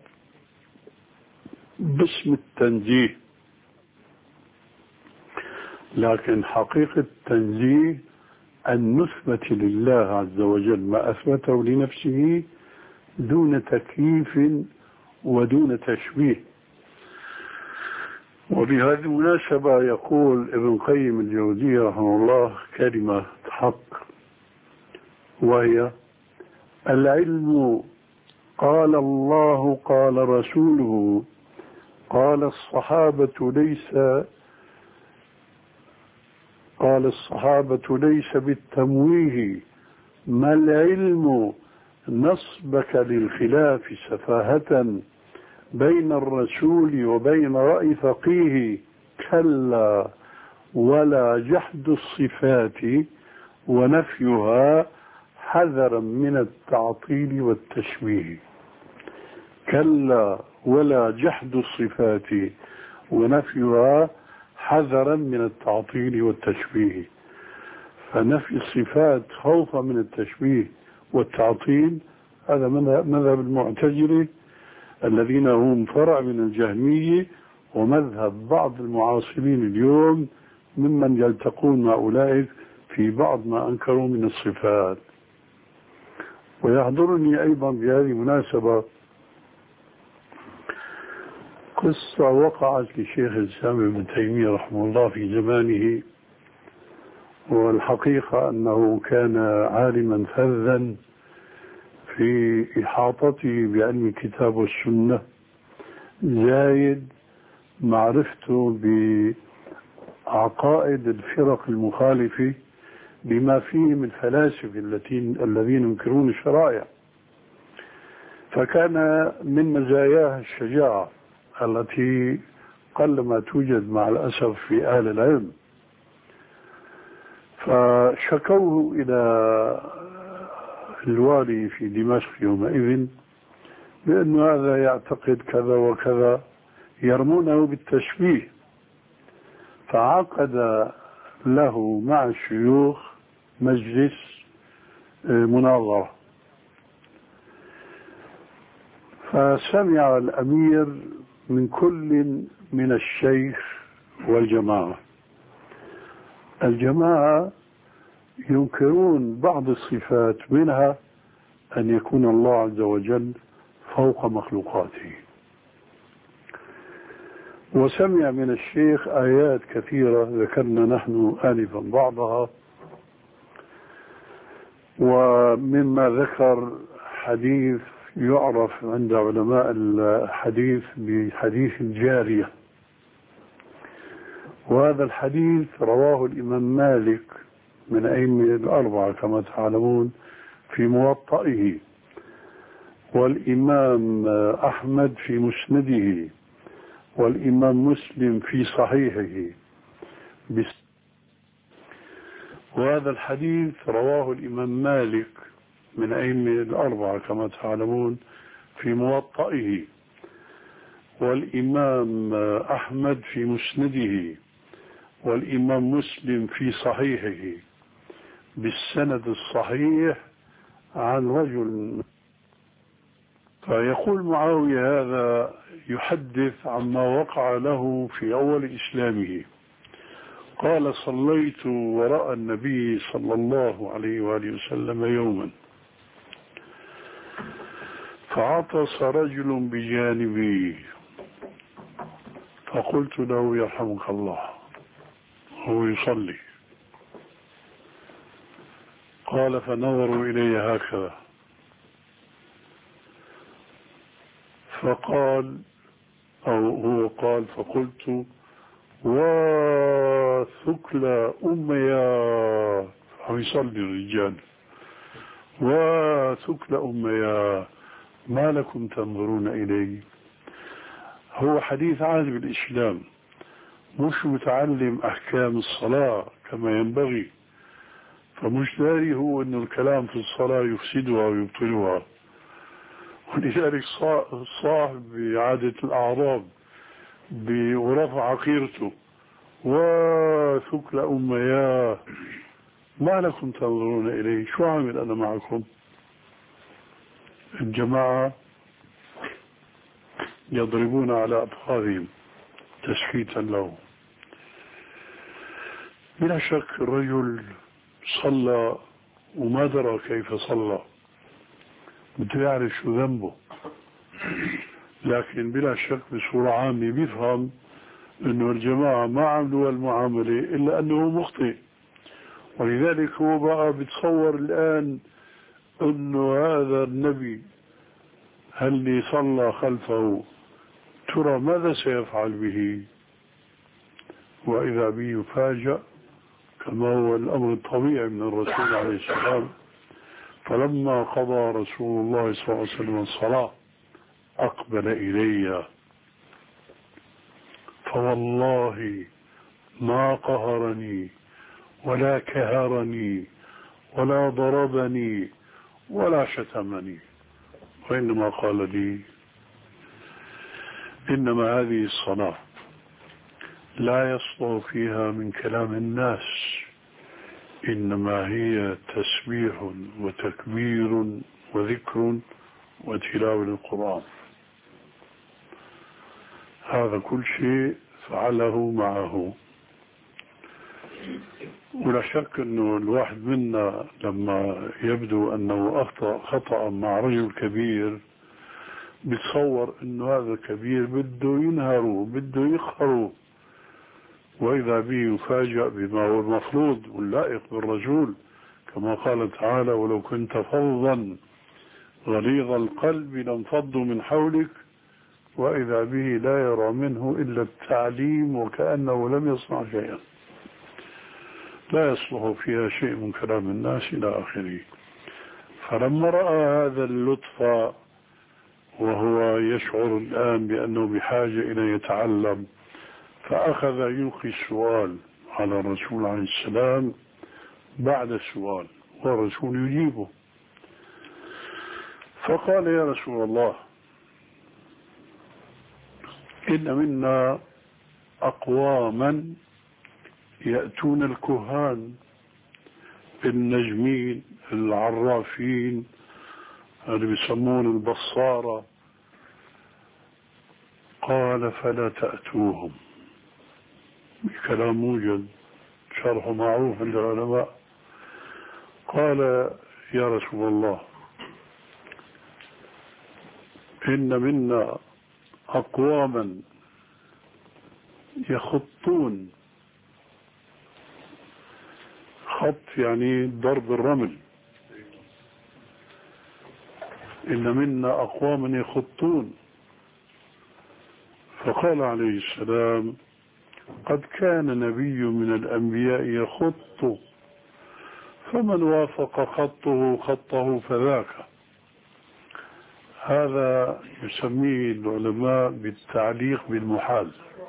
باسم التنزيه. لكن حقيقة التنزيه أن نثبت لله عز وجل ما أثبته لنفسه دون تكييف ودون تشبيه. وبهذه المناسبة يقول ابن قيم الجوزية رحمه الله كلمة حق، وهي: العلم قال الله قال رسوله قال الصحابة ليس قال الصحابة ليس بالتمويه، ما العلم نصبك للخلاف سفاهة بين الرسول وبين رأي فقيه، كلا ولا جحد الصفات ونفيها حذرا من التعطيل والتشبيه. كلا ولا جحد الصفات ونفيها حذرا من التعطيل والتشبيه. فنفي الصفات خوفا من التشبيه والتعطيل هذا مذهب المعتزلة الذين هم فرع من الجهمية، ومذهب بعض المعاصرين اليوم ممن يلتقون مع أولئك في بعض ما أنكروا من الصفات. ويحضرني أيضا بهذه المناسبة قصة وقعت لشيخ الإسلام ابن تيمية رحمه الله في زمانه، والحقيقة أنه كان عالما فذا في إحاطته بعلم الكتاب والسنة، زايد معرفته بعقائد الفرق المخالفة بما فيه من الفلاسفة الذين ينكرون الشرائع. فكان من مزاياه الشجاعة التي قلما توجد مع الأسف في أهل العلم. فشكوه إلى الوالي في دمشق يومئذ بأن هذا يعتقد كذا وكذا، يرمونه بالتشبيه. فعقد له مع الشيوخ مجلس مناظرة، فسمع الأمير من كل من الشيخ والجماعة. الجماعة ينكرون بعض الصفات، منها أن يكون الله عز وجل فوق مخلوقاته. وسمع من الشيخ آيات كثيرة ذكرنا نحن آنفا بعضها، ومما ذكر حديث يعرف عند علماء الحديث بحديث الجارية، وهذا الحديث رواه الإمام مالك من أئمة الأربعة كما تعلمون في موطئه، والإمام أحمد في مسنده، والإمام مسلم في صحيحه. وهذا الحديث رواه الإمام مالك من أئمة الأربعة كما تعلمون في موطئه، والإمام أحمد في مسنده، والإمام مسلم في صحيحه بالسند الصحيح عن رجل. فيقول معاوية هذا يحدث عما وقع له في أول إسلامه. قال: صليت وراء النبي صلى الله عليه وآله وسلم يوما، فعطس رجل بجانبي، فقلت له: يرحمك الله، هو يصلي. قال: فنظروا إلي هكذا، فقال أو هو قال، فقلت: وثكل أميا، عم يصلي الرجال، وثكل أميا، ما لكم تنظرون إلي؟ هو حديث عهد بالإسلام، مش متعلم أحكام الصلاة كما ينبغي، فمش داري هو أن الكلام في الصلاة يفسدها ويبطلها. ولذلك صاحب بعادة الأعراب ورفع عقيرته: وثكل أمياه، ما لكم تنظرون إليه؟ شو عامل أنا معكم؟ الجماعة يضربون على أبخاذهم تسكيتا له. بلا شك الرجل صلى وما درى كيف صلى، بده يعرف شو ذنبه، لكن بلا شك بصورة عامة بيفهم انه الجماعة ما عملوا المعاملة الا انه مخطئ. ولذلك هو بقى بتصور الان انه هذا النبي هل صلى خلفه ترى ماذا سيفعل به؟ واذا به يفاجأ كما هو الامر الطبيعي من الرسول عليه السلام. فلما قضى رسول الله صلى الله عليه وسلم الصلاة أقبل إلي، فوالله ما قهرني ولا كهرني ولا ضربني ولا شتمني، وإنما قال لي: إنما هذه الصلاة لا يصلح فيها من كلام الناس، إنما هي تسبيح وتكبير وذكر وتلاوة القرآن. هذا كل شيء فعله معه. ولا شك أنه الواحد منا لما يبدو أنه أخطأ خطأ مع رجل كبير بتصور أنه هذا كبير بده ينهره، بده يقهره، وإذا به يفاجأ بما هو المفروض واللائق بالرجل، كما قال تعالى: ولو كنت فظا غليظ القلب لانفضوا من حولك، وإذا به لا يرى منه إلا التعليم وكأنه لم يصنع شيئا، لا يصلح فيها شيء من كلام الناس إلى آخره. فلما رأى هذا اللطف وهو يشعر الآن بأنه بحاجة إلى يتعلم، فأخذ يلقي السؤال على الرسول عليه السلام بعد السؤال، والرسول يجيبه. فقال: يا رسول الله، إن منا أقواما يأتون الكهان النجمين العرافين اللي بيسمون البصارة. قال: فلا تأتوهم. كلام موجد شرح معروف عند العلماء. قال: يا رسول الله، إن منا أقواما يخطون، خط يعني ضرب الرمل، إن منا أقواما يخطون. فقال عليه السلام: قد كان نبي من الأنبياء يخط، فمن وافق خطه خطه فذاك. هذا يسميه العلماء بالتعليق بالمحال.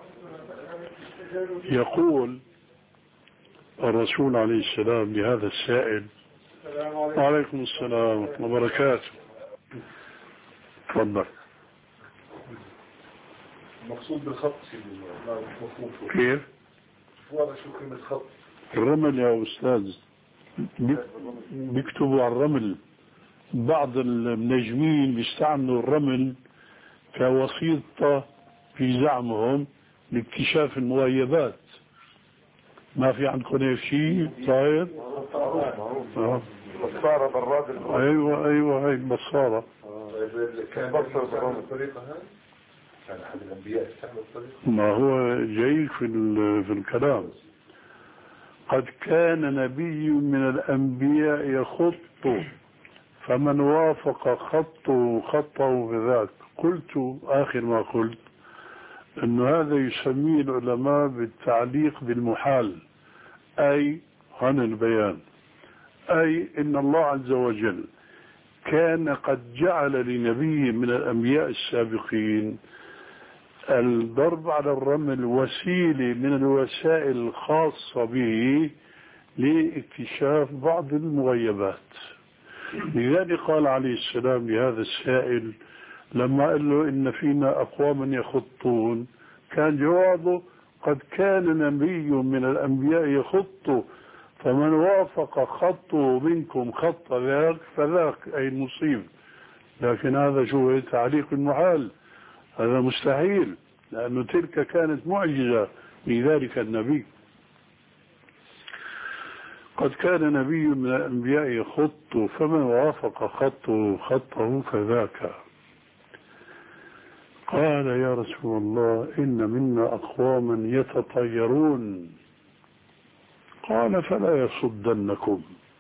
يقول الرسول عليه السلام لهذا السائل: وعليكم السلام ورحمة الله وبركاته، تفضل. المقصود بالخط سيدي ما مفهوم شو كيف؟ واضح شو كلمة خط. الرمل يا أستاذ بيكتبوا على الرمل. بعض المنجمين بيستعملوا الرمل كوسيطة في زعمهم لاكتشاف المغيبات. ما في عندكم هيك شيء طاير؟ آه. بصارة براد. ايوه ايوه هيك بصارة. كان بصر بالرمل الطريقة هاي كان أحد الأنبياء استعمل الطريقة. ما هو جيد في في الكلام. قد كان نبي من الأنبياء يخط فمن وافق خطه خطه بذاك. قلت آخر ما قلت أن هذا يسميه العلماء بالتعليق بالمحال، أي عن البيان، أي إن الله عز وجل كان قد جعل لنبي من الأنبياء السابقين الضرب على الرمل وسيلة من الوسائل الخاصة به لاكتشاف بعض المغيبات. لذلك قال عليه السلام لهذا السائل لما قال له إن فينا أقواما يخطون، كان جوابه قد كان نبي من الأنبياء يخط فمن وافق خطه منكم خط ذاك فذاك أي المصيب. لكن هذا شو تعليق المحال، هذا مستحيل، لأنه تلك كانت معجزة لذلك النبي. قد كان نبي من الأنبياء يخط فمن وافق خطه خطه فذاك. قال يا رسول الله إن منا أقواما يتطيرون. قال فلا يصدنكم.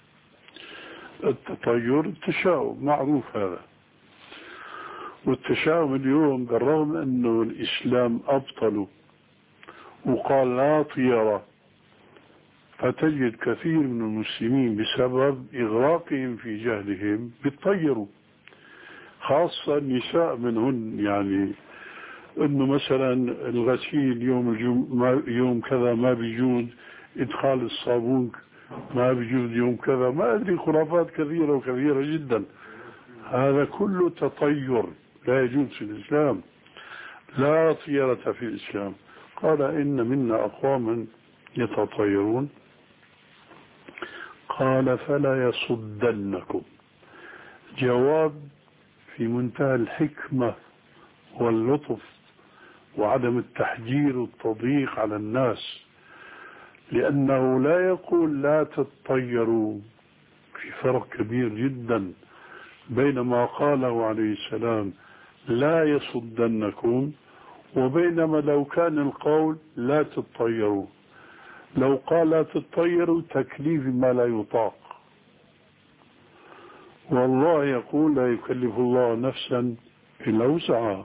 التطير التشاؤم معروف هذا، والتشاؤم اليوم بالرغم أنه الإسلام أبطله وقال لا طيرة، فتجد كثير من المسلمين بسبب إغراقهم في جهلهم بيطيروا، خاصة النساء منهن. يعني انه مثلا الغسيل يوم الجم... يوم كذا ما بيجوز، ادخال الصابون ما بيجوز يوم كذا، ما ادري خرافات كثيرة وكثيرة جدا. هذا كله تطير لا يجوز في الإسلام، لا طيرة في الإسلام. قال إن منا أقواما يتطيرون. قال فلا يصدنكم. جواب في منتهى الحكمة واللطف وعدم التحجير والتضييق على الناس، لأنه لا يقول لا تتطيروا. في فرق كبير جدا بين ما قاله عليه السلام لا يصدنكم وبينما لو كان القول لا تتطيروا. لو قال لا تتطيروا تكليف ما لا يطاق، والله يقول لا يكلف الله نفسا إلا وسعها،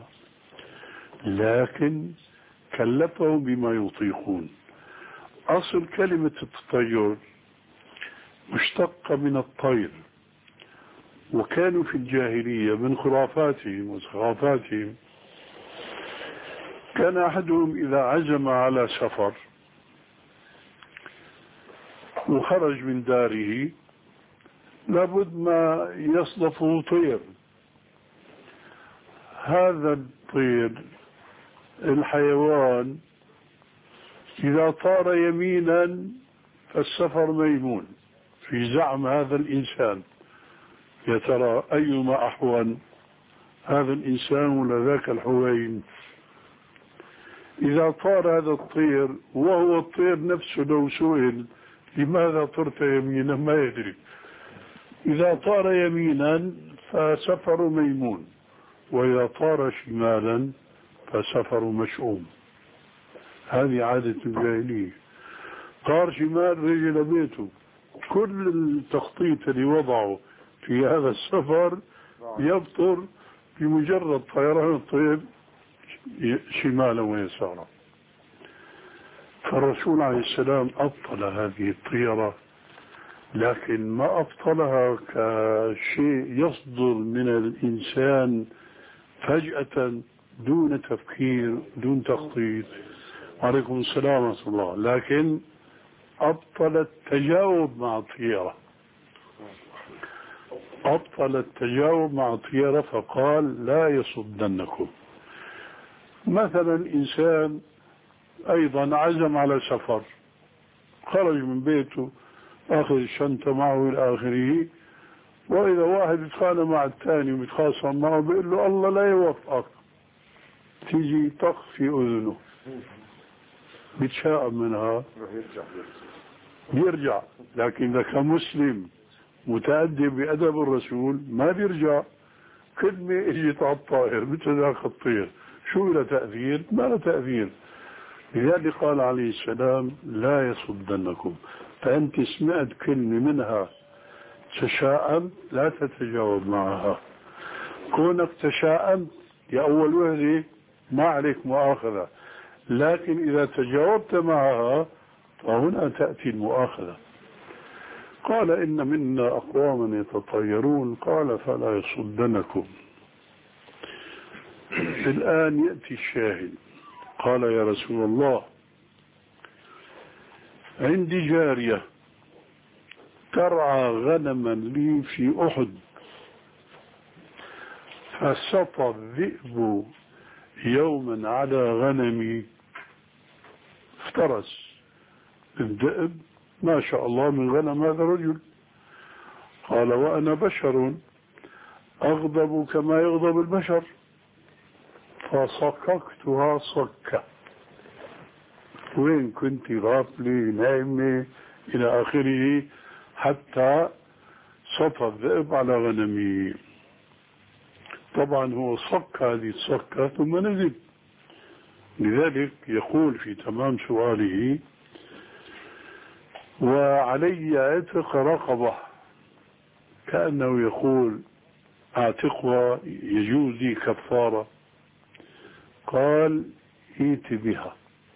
لكن كلفهم بما يطيقون. أصل كلمة التطير مشتقة من الطير، وكانوا في الجاهلية من خرافاتهم وثقافاتهم كان أحدهم إذا عزم على سفر وخرج من داره لابد ما يصدفه طير. هذا الطير الحيوان إذا طار يمينا فالسفر ميمون في زعم هذا الإنسان. يا ترى أيما أحوان، هذا الإنسان ولا ذاك الحوين؟ إذا طار هذا الطير وهو الطير نفسه لو سئل لماذا طرت يمينا ما يدري. إذا طار يمينا فسفر ميمون، وإذا طار شمالا فسفر مشؤوم. هذه عادة الجاهلية. طار شمال رجل بيته، كل التخطيط اللي وضعه في هذا السفر يبطر بمجرد طيران الطير شمالا ويسارا. فالرسول عليه السلام أبطل هذه الطيرة، لكن ما أبطلها كشيء يصدر من الإنسان فجأة دون تفكير دون تخطيط. وعليكم السلام ورحمة الله. لكن أبطل التجاوب مع الطيرة، أبطل التجاوب مع الطيرة فقال لا يصدنكم. مثلا إنسان أيضا عزم على سفر، خرج من بيته أخذ الشنطة معه إلى آخره، وإذا واحد يتخانق مع الثاني ويتخاصم معه بيقول له الله لا يوفقك، تيجي طخ في أذنه بيتشائم منها بيرجع. لكن إذا كان مسلم متأدب بأدب الرسول ما بيرجع، كلمة اجت على الطائر مثل ذاك الطير، شو له تأثير؟ ما له تأثير. لذلك قال عليه السلام لا يصدنكم، فأنت سمعت كلمة منها تشاءم لا تتجاوب معها. كونك تشاءم يا أول وهلة ما عليك مؤاخذة، لكن إذا تجاوبت معها فهنا تأتي المؤاخذة. قال إن منا أقواما يتطيرون، قال فلا يصدنكم. الآن يأتي الشاهد. قال يا رسول الله عندي جارية ترعى غنما لي في أحد، فسطى الذئب يوما على غنمي، افترس الذئب ما شاء الله من غنم هذا الرجل. قال وأنا بشر أغضب كما يغضب البشر، فصككتها صكة. وين كنت غافلة نايمة إلى آخره، حتى سطى الذئب على غنمي. طبعا هو صك هذه الصكة ثم نزل. لذلك يقول في تمام سؤاله وعلي عتق رقبة، كأنه يقول اعتقها يجوز لي كفارة. قال ائت بها.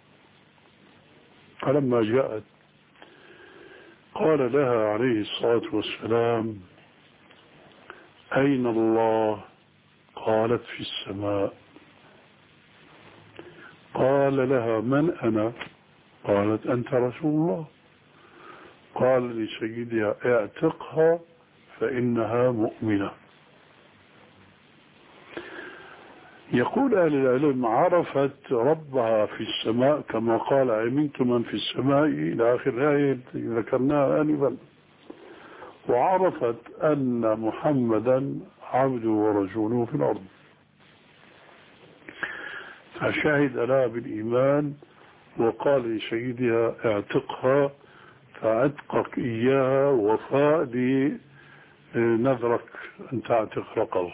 فلما جاءت قال لها عليه الصلاة والسلام أين الله؟ قالت في السماء. قال لها من أنا؟ قالت أنت رسول الله. قال لسيدها اعتقها فإنها مؤمنة. يقول أهل العلم عرفت ربها في السماء كما قال أمنت من في السماء إلى آخر الآية ذكرناها آنفا، وعرفت أن محمدا عبده ورسوله في الأرض، فشهد لها بالإيمان وقال لسيدها اعتقها، فعتقك إياها وفاء لنذرك أن تعتق رقبة.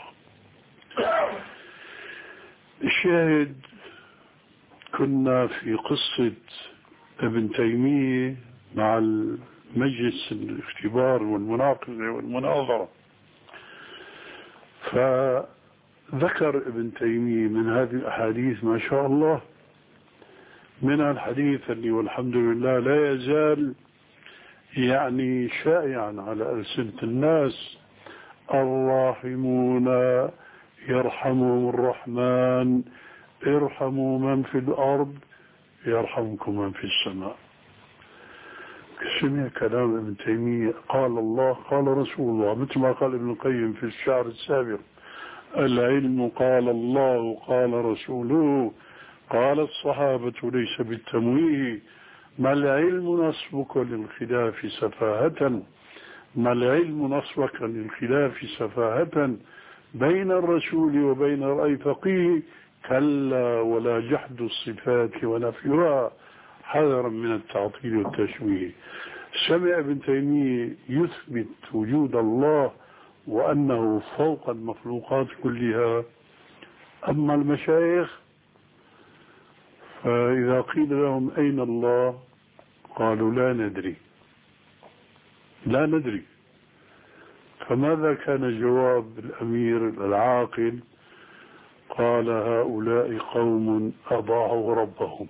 الشاهد كنا في قصة ابن تيمية مع المجلس الاختبار والمناقشة والمناظرة، فذكر ابن تيمية من هذه الأحاديث ما شاء الله، منها الحديث اللي والحمد لله لا يزال يعني شائعا على ألسنة الناس: الراحمون يرحمهم الرحمن ارحموا من في الأرض يرحمكم من في السماء. سمع كلام ابن تيمية، قال الله قال رسول الله، مثل ما قال ابن القيم في الشعر السابق: العلم قال الله قال رسوله قال الصحابة ليس بالتمويه، ما العلم نصبك للخلاف سفاهة، ما العلم نصبك للخلاف سفاهة، بين الرسول وبين رأي فقيه، كلا ولا جحد الصفات ونفيها حذرا من التعطيل والتشويه. سمع ابن تيمية يثبت وجود الله وأنه فوق المخلوقات كلها. أما المشايخ فإذا قيل لهم أين الله قالوا لا ندري لا ندري. فماذا كان جواب الأمير العاقل؟ قال هؤلاء قوم أضاعوا ربهم.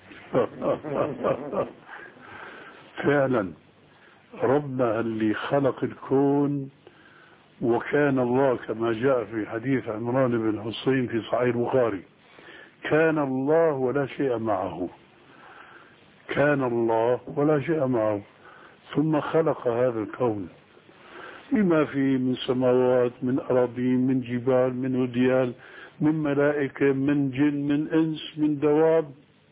فعلا ربنا اللي خلق الكون، وكان الله كما جاء في حديث عمران بن حسين في صحيح البخاري: كان الله ولا شيء معه، كان الله ولا شيء معه، ثم خلق هذا الكون بما فيه من سماوات، من أراضين، من جبال، من وديان، من ملائكة من جن من إنس من دواب،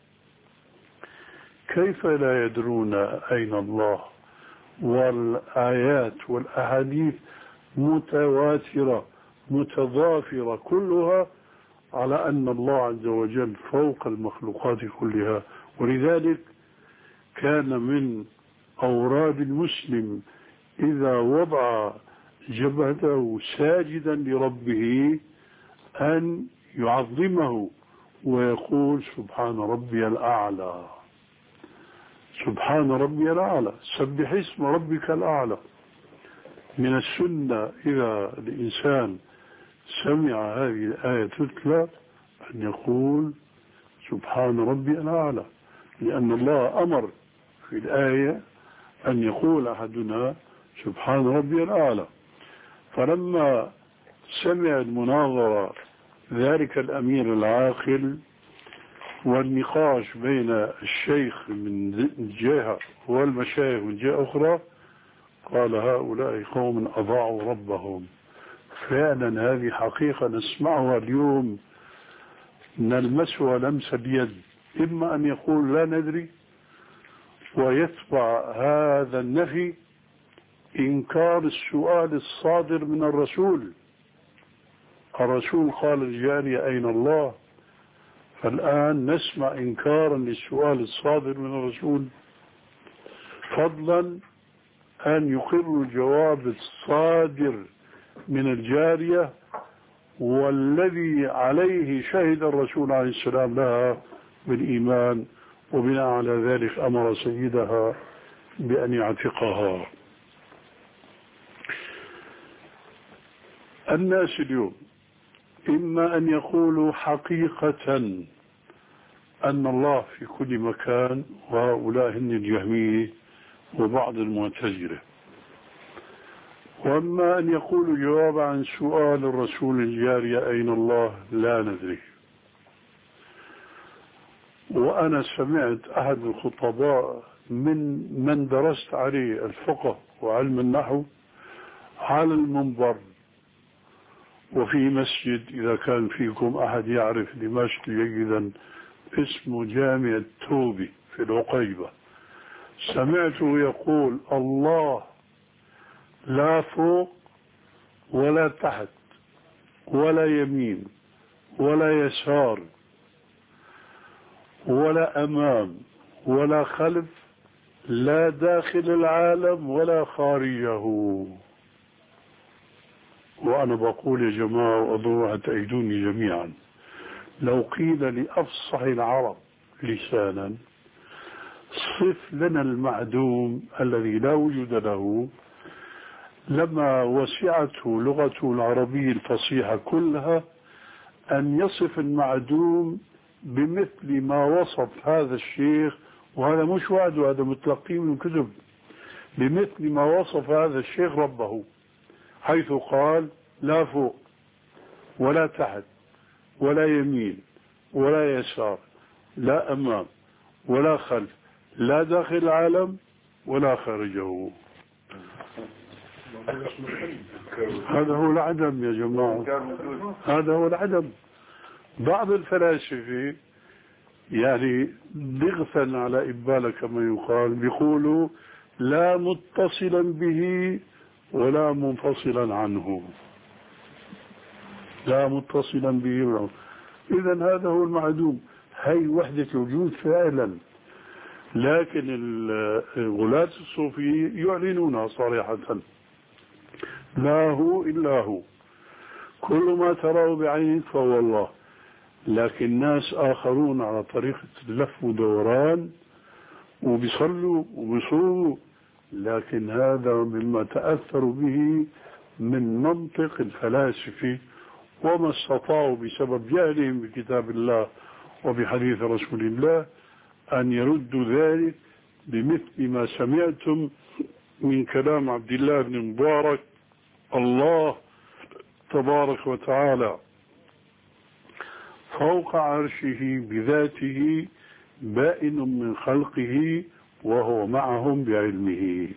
كيف لا يدرون أين الله؟ والآيات والأحاديث متواترة متضافرة كلها على أن الله عز وجل فوق المخلوقات كلها. ولذلك كان من أوراد المسلم إذا وضع جبهته ساجدا لربه أن يعظمه ويقول سبحان ربي الأعلى، سبحان ربي الأعلى، سبح اسم ربك الأعلى. من السنة إذا الإنسان سمع هذه الآية تتلى أن يقول سبحان ربي الأعلى، لأن الله أمر في الآية أن يقول أحدنا سبحان ربي الأعلى. فلما سمع المناظرة ذلك الأمير العاقل والنقاش بين الشيخ من جهة والمشايخ من جهة أخرى، قال هؤلاء قوم أضاعوا ربهم. فعلا هذه حقيقة نسمعها اليوم نلمسها لمس اليد، إما أن يقول لا ندري ويتبع هذا النفي إنكار السؤال الصادر من الرسول. الرسول قال الجارية أين الله؟ فالآن نسمع إنكارا للسؤال الصادر من الرسول، فضلا أن يقر الجواب الصادر من الجارية والذي عليه شهد الرسول عليه السلام لها بالإيمان، وبناء على ذلك أمر سيدها بأن يعتقها. الناس اليوم إما أن يقولوا حقيقة أن الله في كل مكان، وهؤلاء هن الجهمية وبعض المعتزلة، وأما أن يقولوا جواب عن سؤال الرسول الجارية أين الله لا ندري. وأنا سمعت أحد الخطباء من من درست عليه الفقه وعلم النحو على المنبر وفي مسجد، إذا كان فيكم أحد يعرف دمشق جيدا اسمه جامع التوبي في العقيبة، سمعته يقول الله لا فوق ولا تحت ولا يمين ولا يسار ولا أمام ولا خلف، لا داخل العالم ولا خارجه. وأنا بقول يا جماعة وأضروا تأيدوني جميعا، لو قيل لأفصح العرب لسانا صف لنا المعدوم الذي لا وجود له، لما وسعته لغته العربية الفصيحة كلها أن يصف المعدوم بمثل ما وصف هذا الشيخ، وهذا مش وعد، وهذا متلقي من كتب، بمثل ما وصف هذا الشيخ ربه، حيث قال لا فوق ولا تحت ولا يمين ولا يسار، لا أمام ولا خلف، لا داخل العالم ولا خارجه. هذا هو العدم يا جماعة، هذا هو العدم. بعض الفلاسفة يعني ضغثا على إبالة كما يقال بيقولوا لا متصلا به ولا منفصلا عنه، لا متصلا به ولا. إذن هذا هو المعدوم، هي وحدة الوجود فعلا. لكن الغلاة الصوفية يعلنونها صريحة، لا هو إلا هو، كل ما تراه بعينك فهو الله. لكن ناس آخرون على طريقة لف ودوران وبيصلوا وبيصوموا، لكن هذا مما تأثروا به من منطق الفلاسفة، وما استطاعوا بسبب جهلهم بكتاب الله وبحديث رسول الله أن يردوا ذلك بمثل ما سمعتم من كلام عبد الله بن مبارك: الله تبارك وتعالى فوق عرشه بذاته بائن من خلقه وهو معهم بعلمه.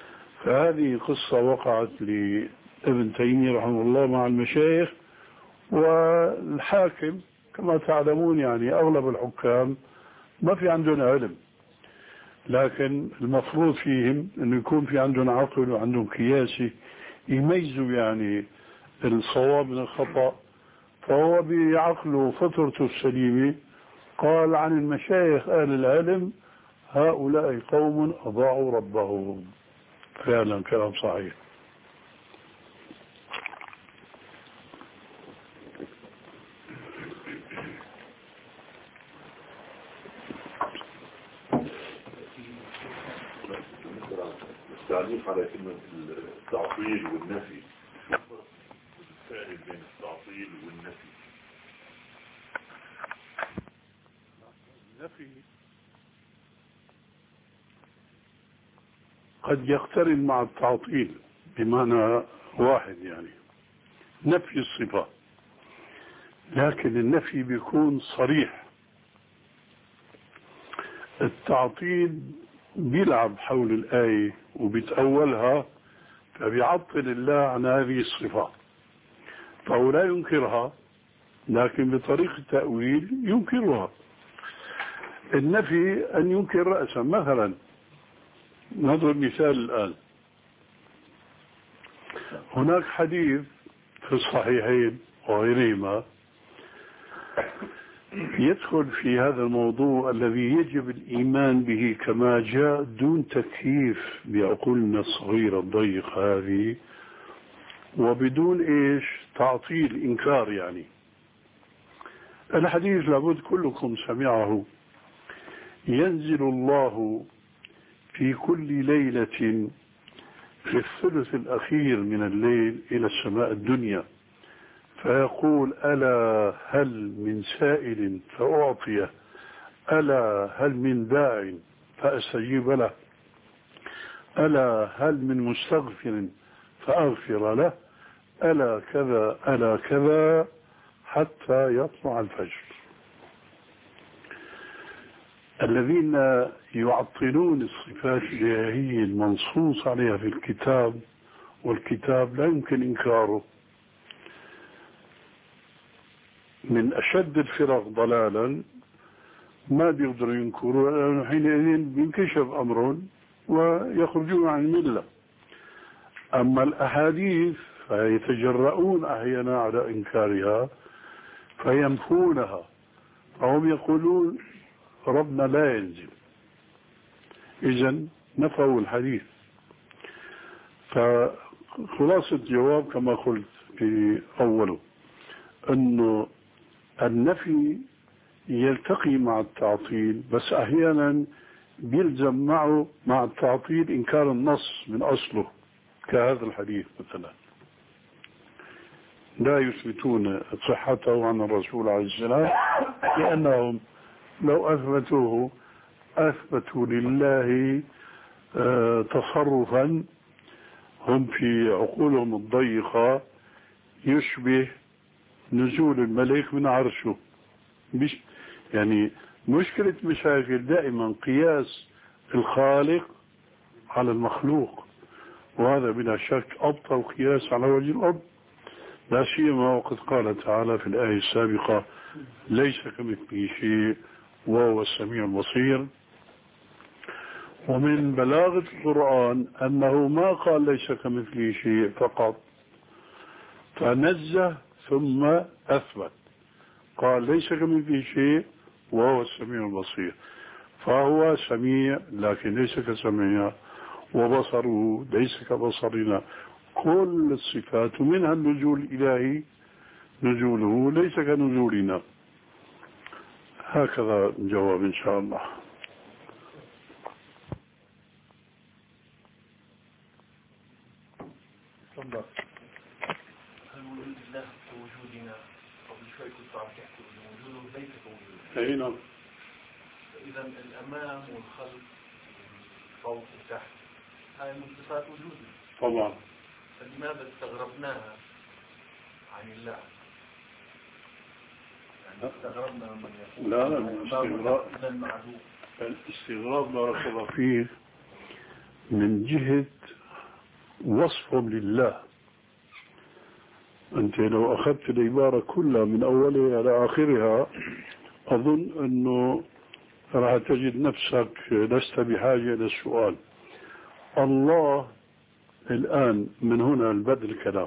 فهذه قصة وقعت لابن تيمية رحمه الله مع المشايخ، والحاكم كما تعلمون يعني أغلب الحكام ما في عندهم علم، لكن المفروض فيهم أنه يكون في عندهم عقل وعندهم قياسي يميزوا يعني الصواب من الخطأ. فهو بعقله فطرته السليمة قال عن المشايخ أهل العلم هؤلاء قوم أضاعوا ربهم. فعلا كلام صحيح. التعليق على كلمة التعطيل والنفي، الفارق بين التعطيل والنفي. النفي قد يقترن مع التعطيل بمعنى واحد، يعني نفي الصفة، لكن النفي بيكون صريح. التعطيل بيلعب حول الآية وبيتأولها، فبيعطل الله عن هذه الصفة، فهو لا ينكرها لكن بطريقة تأويل ينكرها. النفي أن ينكر رأسا. مثلا نضرب مثال الآن، هناك حديث في الصحيحين وغيرهما يدخل في هذا الموضوع الذي يجب الإيمان به كما جاء دون تكييف بعقولنا الصغيرة الضيقة هذه، وبدون إيش تعطيل إنكار. يعني الحديث لابد كلكم سمعه: ينزل الله في كل ليلة في الثلث الأخير من الليل إلى السماء الدنيا فيقول: ألا هل من سائل فأعطيه، ألا هل من داع فأستجيب له، ألا هل من مستغفر فأغفر له، ألا كذا ألا كذا حتى يطلع الفجر. الذين يعطلون الصفات الإلهية المنصوص عليها في الكتاب، والكتاب لا يمكن إنكاره، من أشد الفرق ضلالا ما بيقدروا ينكروا، لأنه حينئذ بينكشف أمرهم ويخرجون عن الملة. أما الأحاديث فيتجرؤون أحيانا على إنكارها فينفونها، فهم يقولون ربنا لا ينزل، إذن نفوا الحديث. فخلاصة الجواب كما قلت في أوله أنه النفي يلتقي مع التعطيل، بس أحيانا بيلزم معه مع التعطيل إنكار النص من أصله، كهذا الحديث مثلا لا يثبتون صحته عن الرسول عليه السلام، لأنهم لو أثبتوه أثبتوا لله آه تصرفا هم في عقولهم الضيقة يشبه نزول الملك من عرشه. مش يعني مشكلة مشاكل دائما قياس الخالق على المخلوق، وهذا بلا شك أبطل قياس على وجه الأرض، لا سيما وقد قال تعالى في الآية السابقة: ليس كمثله شيء وهو السميع البصير. ومن بلاغة القرآن أنه ما قال ليس كمثله شيء فقط، فنزه ثم أثبت، قال ليس كمثله شيء وهو السميع البصير، فهو سميع لكن ليس كسميع، وبصره ليس كبصرنا. كل الصفات منها النزول الإلهي نزوله ليس كنزولنا. هكذا الجواب إن شاء الله. تفضل. هل وجود الله كوجودنا؟ قبل شوي كنت عم تحكي انه وجوده ليس كوجودنا. اي نعم. اذا الامام والخلف فوق وتحت هاي من صفات وجودنا. طبعا. فلماذا استغربناها عن الله؟ يعني استغربنا من يقول لا لا الاستغراب الاستغراب بارك الله فيه من جهة وصفهم لله، أنت لو أخذت العبارة كلها من أولها إلى آخرها أظن أنه راح تجد نفسك لست بحاجة إلى السؤال. الله الآن من هنا البدء الكلام،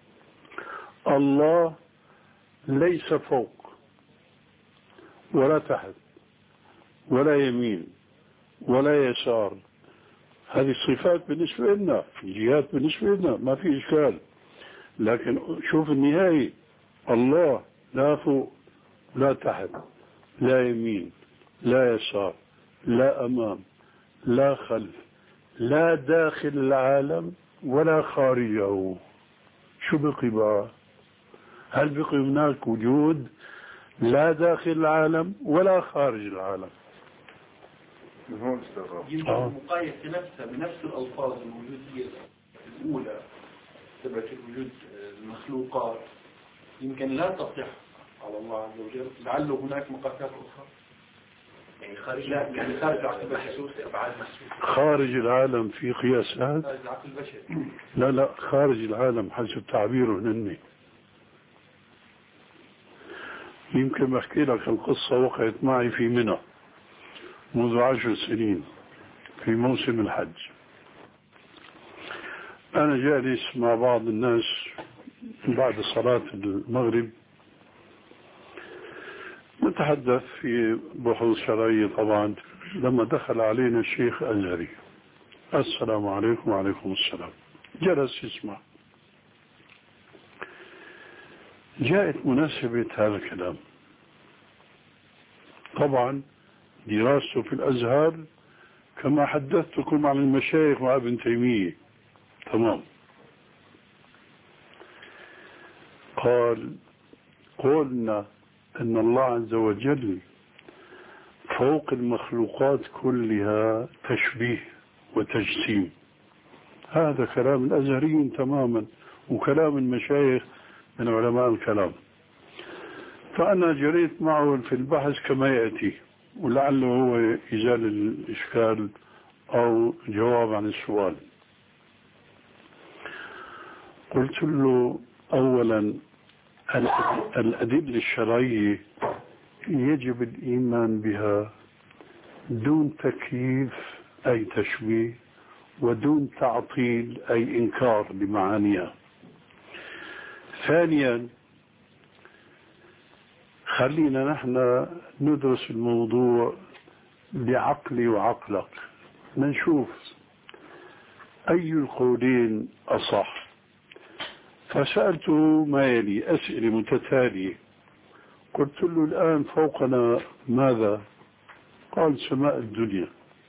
الله ليس فوق ولا تحت ولا يمين ولا يسار. هذه الصفات بالنسبة لنا، الجهات بالنسبة لنا ما في إشكال، لكن شوف النهاية، الله لا فوق لا تحت لا يمين لا يسار لا أمام لا خلف لا داخل العالم ولا خارجه. شو بقي بقى؟ هل بقي هناك وجود لا داخل العالم ولا خارج العالم؟ من هون استغرب. يمكن المقايسة نفسها بنفس الألفاظ الوجودية الأولى تبعت وجود المخلوقات يمكن لا تصح على الله عز وجل، لعله هناك مقاسات أخرى يعني خارج لا يعني خارج العقل محسوسة أبعاد محسوسة. خارج العالم في قياسات؟ خارج العقل البشري. لا لا، خارج العالم حسب تعبيره هنني. يمكن بحكي لك القصة وقعت معي في منى منذ عشر سنين في موسم الحج. أنا جالس مع بعض الناس بعد صلاة المغرب نتحدث في بحوث شرعية طبعا، لما دخل علينا الشيخ أزهري، السلام عليكم وعليكم السلام، جلس يسمع. جاءت مناسبة هذا الكلام، طبعا دراسته في الأزهر كما حدثتكم عن المشايخ مع ابن تيمية تمام. قال قلنا أن الله عز وجل فوق المخلوقات كلها تشبيه وتجسيم. هذا كلام الأزهريين تماما وكلام المشايخ من علماء الكلام. فأنا جريت معه في البحث كما يأتي، ولعله هو يزال الإشكال أو جواب عن السؤال. قلت له أولا الأدلة الشرعية يجب الإيمان بها دون تكييف أي تشبيه ودون تعطيل أي إنكار لمعانيها. ثانيا خلينا نحن ندرس الموضوع بعقلي وعقلك، نشوف أي القولين أصح. فسألته ما يلي أسئلة متتالية. قلت له الآن فوقنا ماذا؟ قال سماء الدنيا.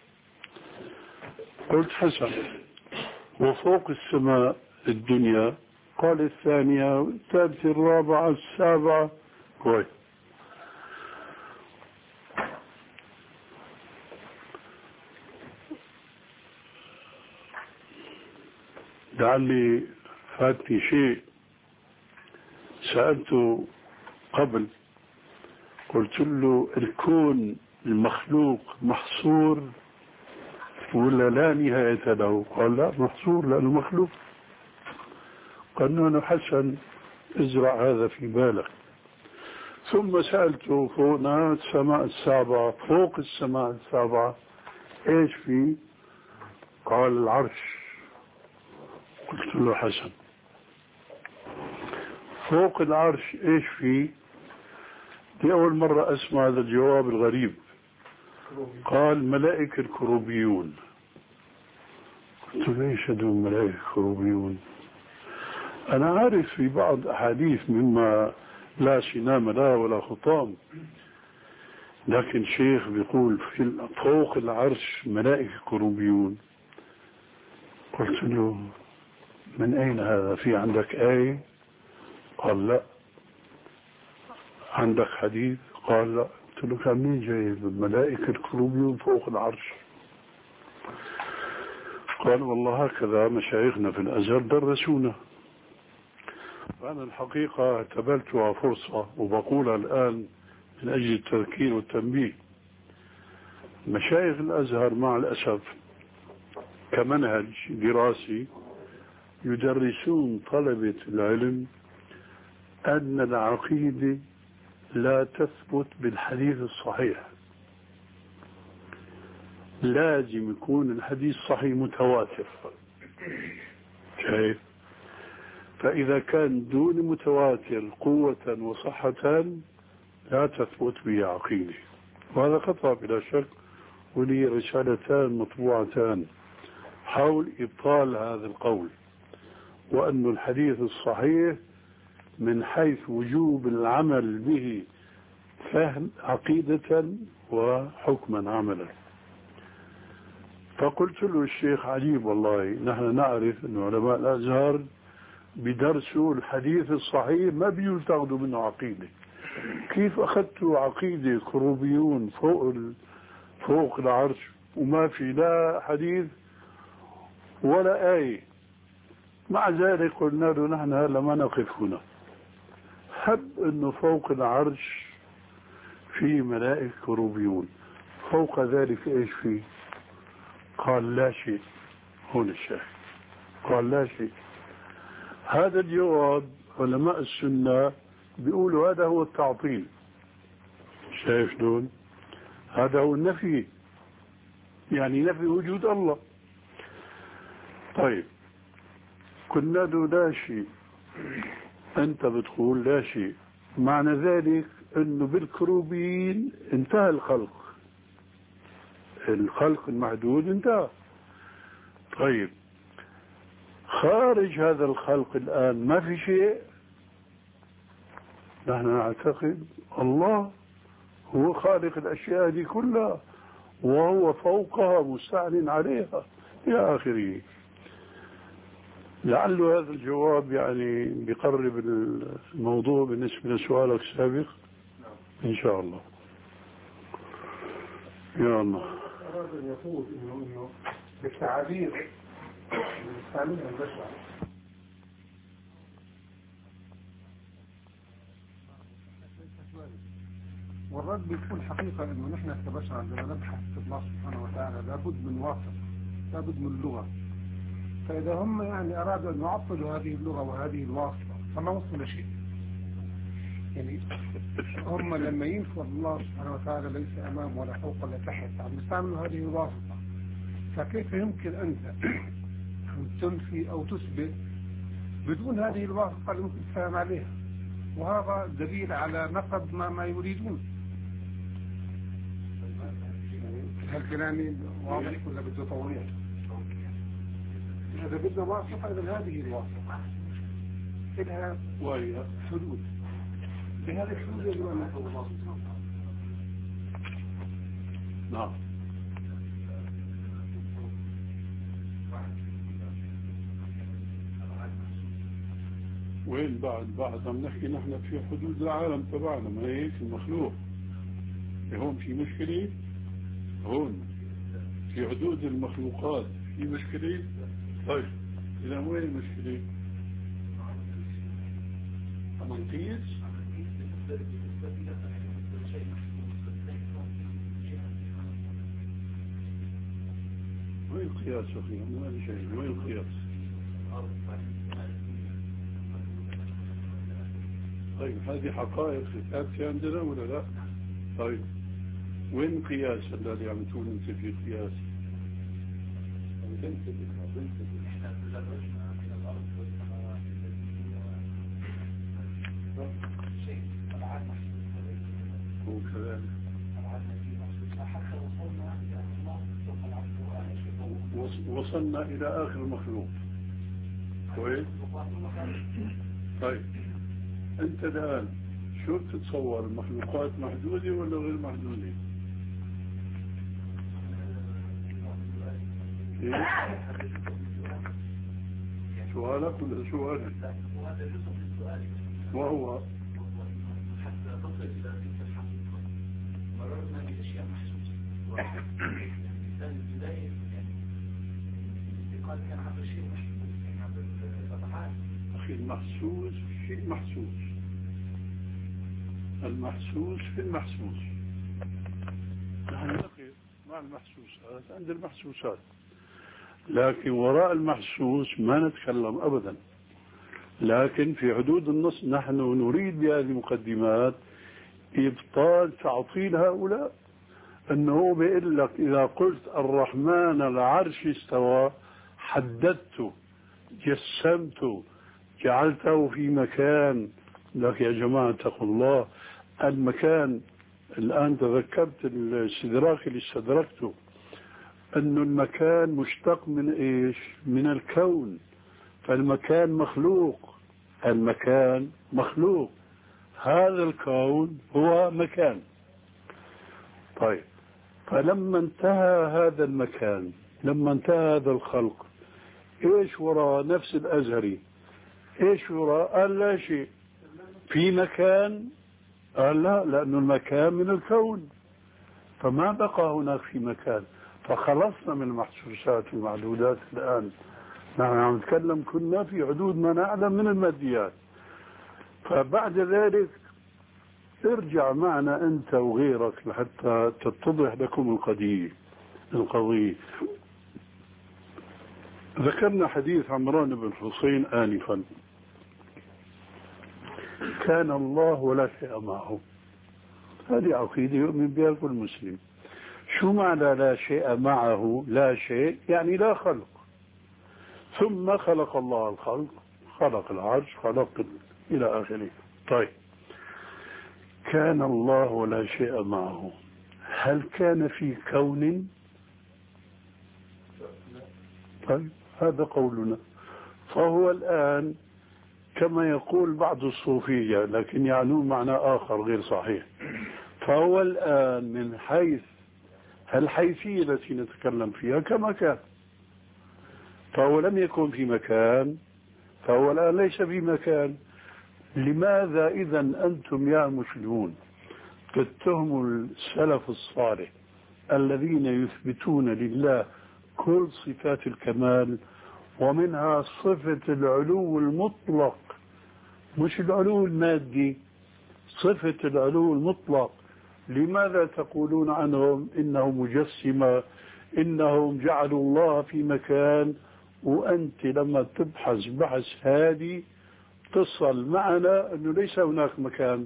قلت حسن، وفوق السماء الدنيا؟ قال الثانية الثالثة الرابعة السابعة. كويس. لعلي فاتني شيء سألته قبل، قلت له الكون المخلوق محصور ولا لا نهاية له؟ قال لا محصور لأنه مخلوق. قلنا له حسن ازرع هذا في بالك. ثم سألته فوقنا السماء السابعة، فوق السماء السابعة ايش في؟ قال العرش. قلت له حسن، فوق العرش ايش في؟ لأول مرة اسمع هذا الجواب الغريب. قال ملائكة الكروبيون. قلت له ليش هدول ملائكة الكروبيون؟ أنا عارف في بعض أحاديث مما لا سنام لا ولا خطام، لكن شيخ بيقول في فوق العرش ملائكة كروبيون. قلت له من أين هذا؟ في عندك آية؟ قال لا. عندك حديث؟ قال لا. قلت له كان مين جايب الملائكة الكروبيون فوق العرش؟ قال والله هكذا مشايخنا في الأزهر درسونا. فأنا الحقيقة اعتبرتها فرصة وبقولها الآن من أجل التذكير والتنبيه. مشايخ الأزهر مع الأسف كمنهج دراسي يدرسون طلبة العلم أن العقيدة لا تثبت بالحديث الصحيح، لازم يكون الحديث صحيح متواتر. شايف؟ فإذا كان دون متواتر قوة وصحة لا تثبت به عقيدة، وهذا خطأ بلا شك. ولي رسالتان مطبوعتان حول إبطال هذا القول، وأن الحديث الصحيح من حيث وجوب العمل به فهم عقيدة وحكما عملا. فقلت له الشيخ عجيب والله، نحن نعرف أن علماء الأزهر بدرسوا الحديث الصحيح ما بيجوز تاخذوا منه عقيدة، كيف أخذتوا عقيدة كروبيون فوق فوق العرش وما في لا حديث ولا آية؟ مع ذلك قلنا له نحن هلا ما نقف هنا، حب أنه فوق العرش في ملائكة كروبيون، فوق ذلك إيش فيه؟ قال لا شيء. هون الشاهد، قال لا شيء. هذا الجواب علماء السنة بيقولوا هذا هو التعطيل. شايف شلون؟ هذا هو النفي، يعني نفي وجود الله. طيب قلنا له لا شيء، أنت بتقول لا شيء، معنى ذلك أنه بالكروبين انتهى الخلق، الخلق المحدود انتهى. طيب خارج هذا الخلق الآن ما في شيء. نحن نعتقد الله هو خالق الأشياء دي كلها وهو فوقها مستعن عليها إلى آخره. لعل هذا الجواب يعني بيقرب الموضوع بالنسبة لسؤالك السابق إن شاء الله. يا الله. أراد أن يقول إنه إنه بالتعابير بنستعملها البشر والرد بيكون حقيقة إنه نحن كبشر عندما نبحث في الله سبحانه وتعالى لابد من واسطة، لابد من لغة. فإذا هم يعني أرادوا أن يعطلوا هذه اللغة وهذه الواسطة فما وصلوا شيء. يعني هم لما ينفوا الله سبحانه وتعالى ليس أمام ولا فوق ولا تحت، عم يستعملوا هذه الواسطة، فكيف يمكن أنت أن تنفي أو تثبت بدون هذه الواسطة اللي ممكن تفهم عليها؟ وهذا دليل على نقض ما ما يريدون. هل كلامي واضح ولا بده توضيح؟ إذا بدنا واسطة إذا هذه الواسطة لها وهي حدود، بهذه الحدود يجب أن نحفظ الله سبحانه وتعالى. نعم. وين بعد بعد عم نحكي نحن في حدود العالم تبعنا، ما هيك المخلوق هون في مشكلة، هون في حدود المخلوقات في مشكلة. طيب إذا وين المشكلة؟ منقيس؟ وين القياس أخي؟ ما في شيء. وين القياس؟ طيب هذه حقائق ثابتة عندنا ولا لا؟ طيب وين القياس الذي عم تقول أنت في قياس؟ هو كذلك. وصلنا إلى آخر المخلوق. كويس؟ طيب أنت الآن شو بتتصور، المخلوقات محدودة ولا غير محدودة؟ إيه؟ سؤالك ولا سؤالك؟ وهو حتى تصل إلى تلك الحقيقة مررنا بأشياء محسوسة. الإنسان البداية يعني الانتقال كان عبر شيء محسوس، يعني عبر الفتحات. أخي المحسوس شيء محسوس، المحسوس في المحسوس. نحن نقف مع المحسوسات عند المحسوسات، لكن وراء المحسوس ما نتكلم أبدا، لكن في حدود النص نحن نريد بهذه المقدمات إبطال تعطيل هؤلاء. أنه بيقول لك إذا قلت الرحمن العرش استوى حددته جسمته جعلته في مكان. لك يا جماعة اتقوا الله، المكان الآن تذكرت الاستدراك اللي استدركته، أن المكان مشتق من إيش؟ من الكون. فالمكان مخلوق، المكان مخلوق، هذا الكون هو مكان. طيب، فلما انتهى هذا المكان، لما انتهى هذا الخلق، ايش وراء نفس الازهري؟ ايش وراء؟ قال لا شيء. في مكان؟ قال لا، لأنه المكان من الكون، فما بقى هناك في مكان. فخلصنا من المحسوسات والمعدودات. الآن نحن عم نتكلم كنا في حدود ما نعلم من الماديات. فبعد ذلك ارجع معنا أنت وغيرك لحتى تتضح لكم القضية القضية ذكرنا حديث عمران بن حسين آنفا، كان الله ولا شيء معه. هذه عقيدة يؤمن بها كل مسلم. شو معنى لا شيء معه؟ لا شيء يعني لا خلق، ثم خلق الله الخلق، خلق العرش، خلق إلى آخره. طيب، كان الله ولا شيء معه، هل كان في كون؟ طيب، هذا قولنا. فهو الآن كما يقول بعض الصوفية، لكن يعنون معنى آخر غير صحيح. فهو الآن من حيث الحيثية التي نتكلم فيها كما كان، فهو لم يكن في مكان، فهو الآن ليس في مكان. لماذا إذا أنتم يا مسلمون تتهموا السلف الصالح الذين يثبتون لله كل صفات الكمال، ومنها صفة العلو المطلق، مش العلو المادي، صفة العلو المطلق؟ لماذا تقولون عنهم إنهم مجسمة، إنهم جعلوا الله في مكان، وأنت لما تبحث بحث هادي تصل معنا أنه ليس هناك مكان؟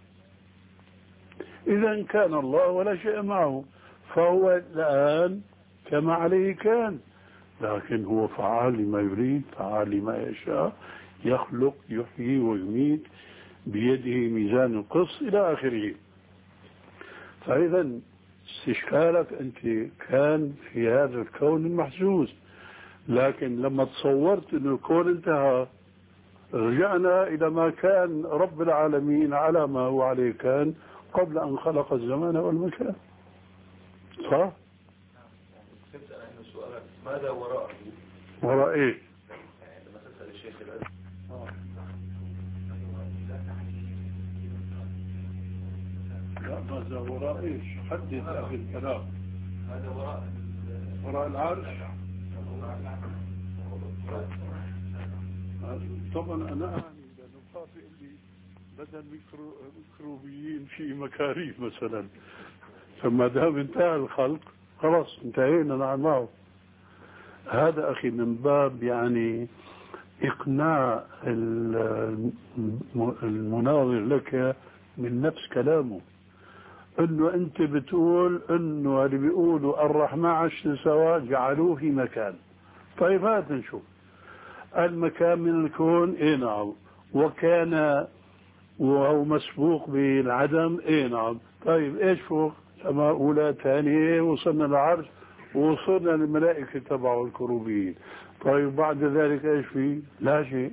إذا كان الله ولا شيء معه، فهو الآن كما عليه كان، لكن هو فعال لما يريد، فعال لما يشاء، يخلق يحيي ويميت بيده ميزان القسط إلى آخره. فإذا استشكالك أنت كان في هذا الكون المحسوس، لكن لما تصورت أن الكون انتهى رجعنا إلى ما كان رب العالمين على ما هو عليه كان قبل أن خلق الزمان والمكان. صح؟ ماذا وراءه؟ وراء إيه؟ لما تسأل الشيخ الأزهر لا، ماذا وراء إيش؟ حدد أهل الكلام. هذا وراء وراء العرش. طبعا أنا أعني لأنه خاف اللي بدل ميكروبيين في مكاريه مثلا، فما دام انتهى الخلق خلاص انتهينا نحن معه. هذا أخي من باب يعني إقناع المناظر لك من نفس كلامه، انه انت بتقول انه اللي بيقولوا الرحمن عرش سوا جعلوه في مكان. طيب هات نشوف المكان من الكون. ايه نعم. وكان وهو مسبوق بالعدم. ايه نعم. طيب ايش فوق؟ سماء اولى ثانيه، وصلنا للعرش، ووصلنا للملائكه تبعوا الكروبيين. طيب بعد ذلك ايش في؟ لا شيء.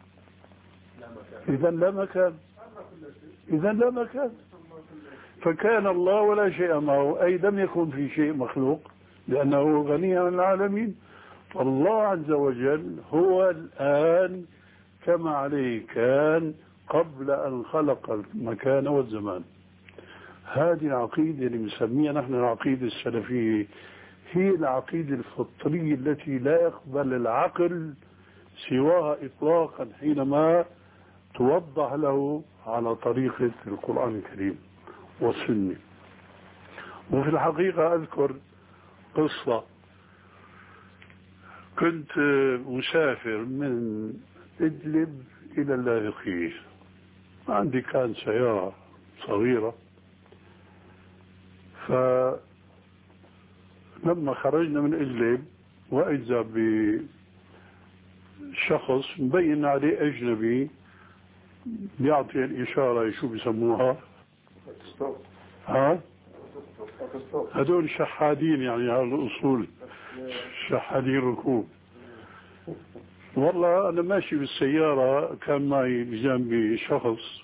اذا لا مكان، اذا لا مكان. فكان الله ولا شيء معه، أي لم يكن في شيء مخلوق لأنه غني عن العالمين. فالله عز وجل هو الآن كما عليه كان قبل أن خلق المكان والزمان. هذه العقيدة اللي بنسميها نحن العقيدة السلفية هي العقيدة الفطرية التي لا يقبل العقل سواها إطلاقا حينما توضح له على طريقة القرآن الكريم والسنة. وفي الحقيقة أذكر قصة، كنت مسافر من إدلب إلى اللاذقية. عندي كان سيارة صغيرة، فلما خرجنا من إدلب وإذا بشخص مبين عليه أجنبي بيعطي الإشارة، شو بيسموها؟ ها؟ هدول شحادين يعني على الأصول، شحادين ركوب. والله أنا ماشي بالسيارة كان معي بجنبي شخص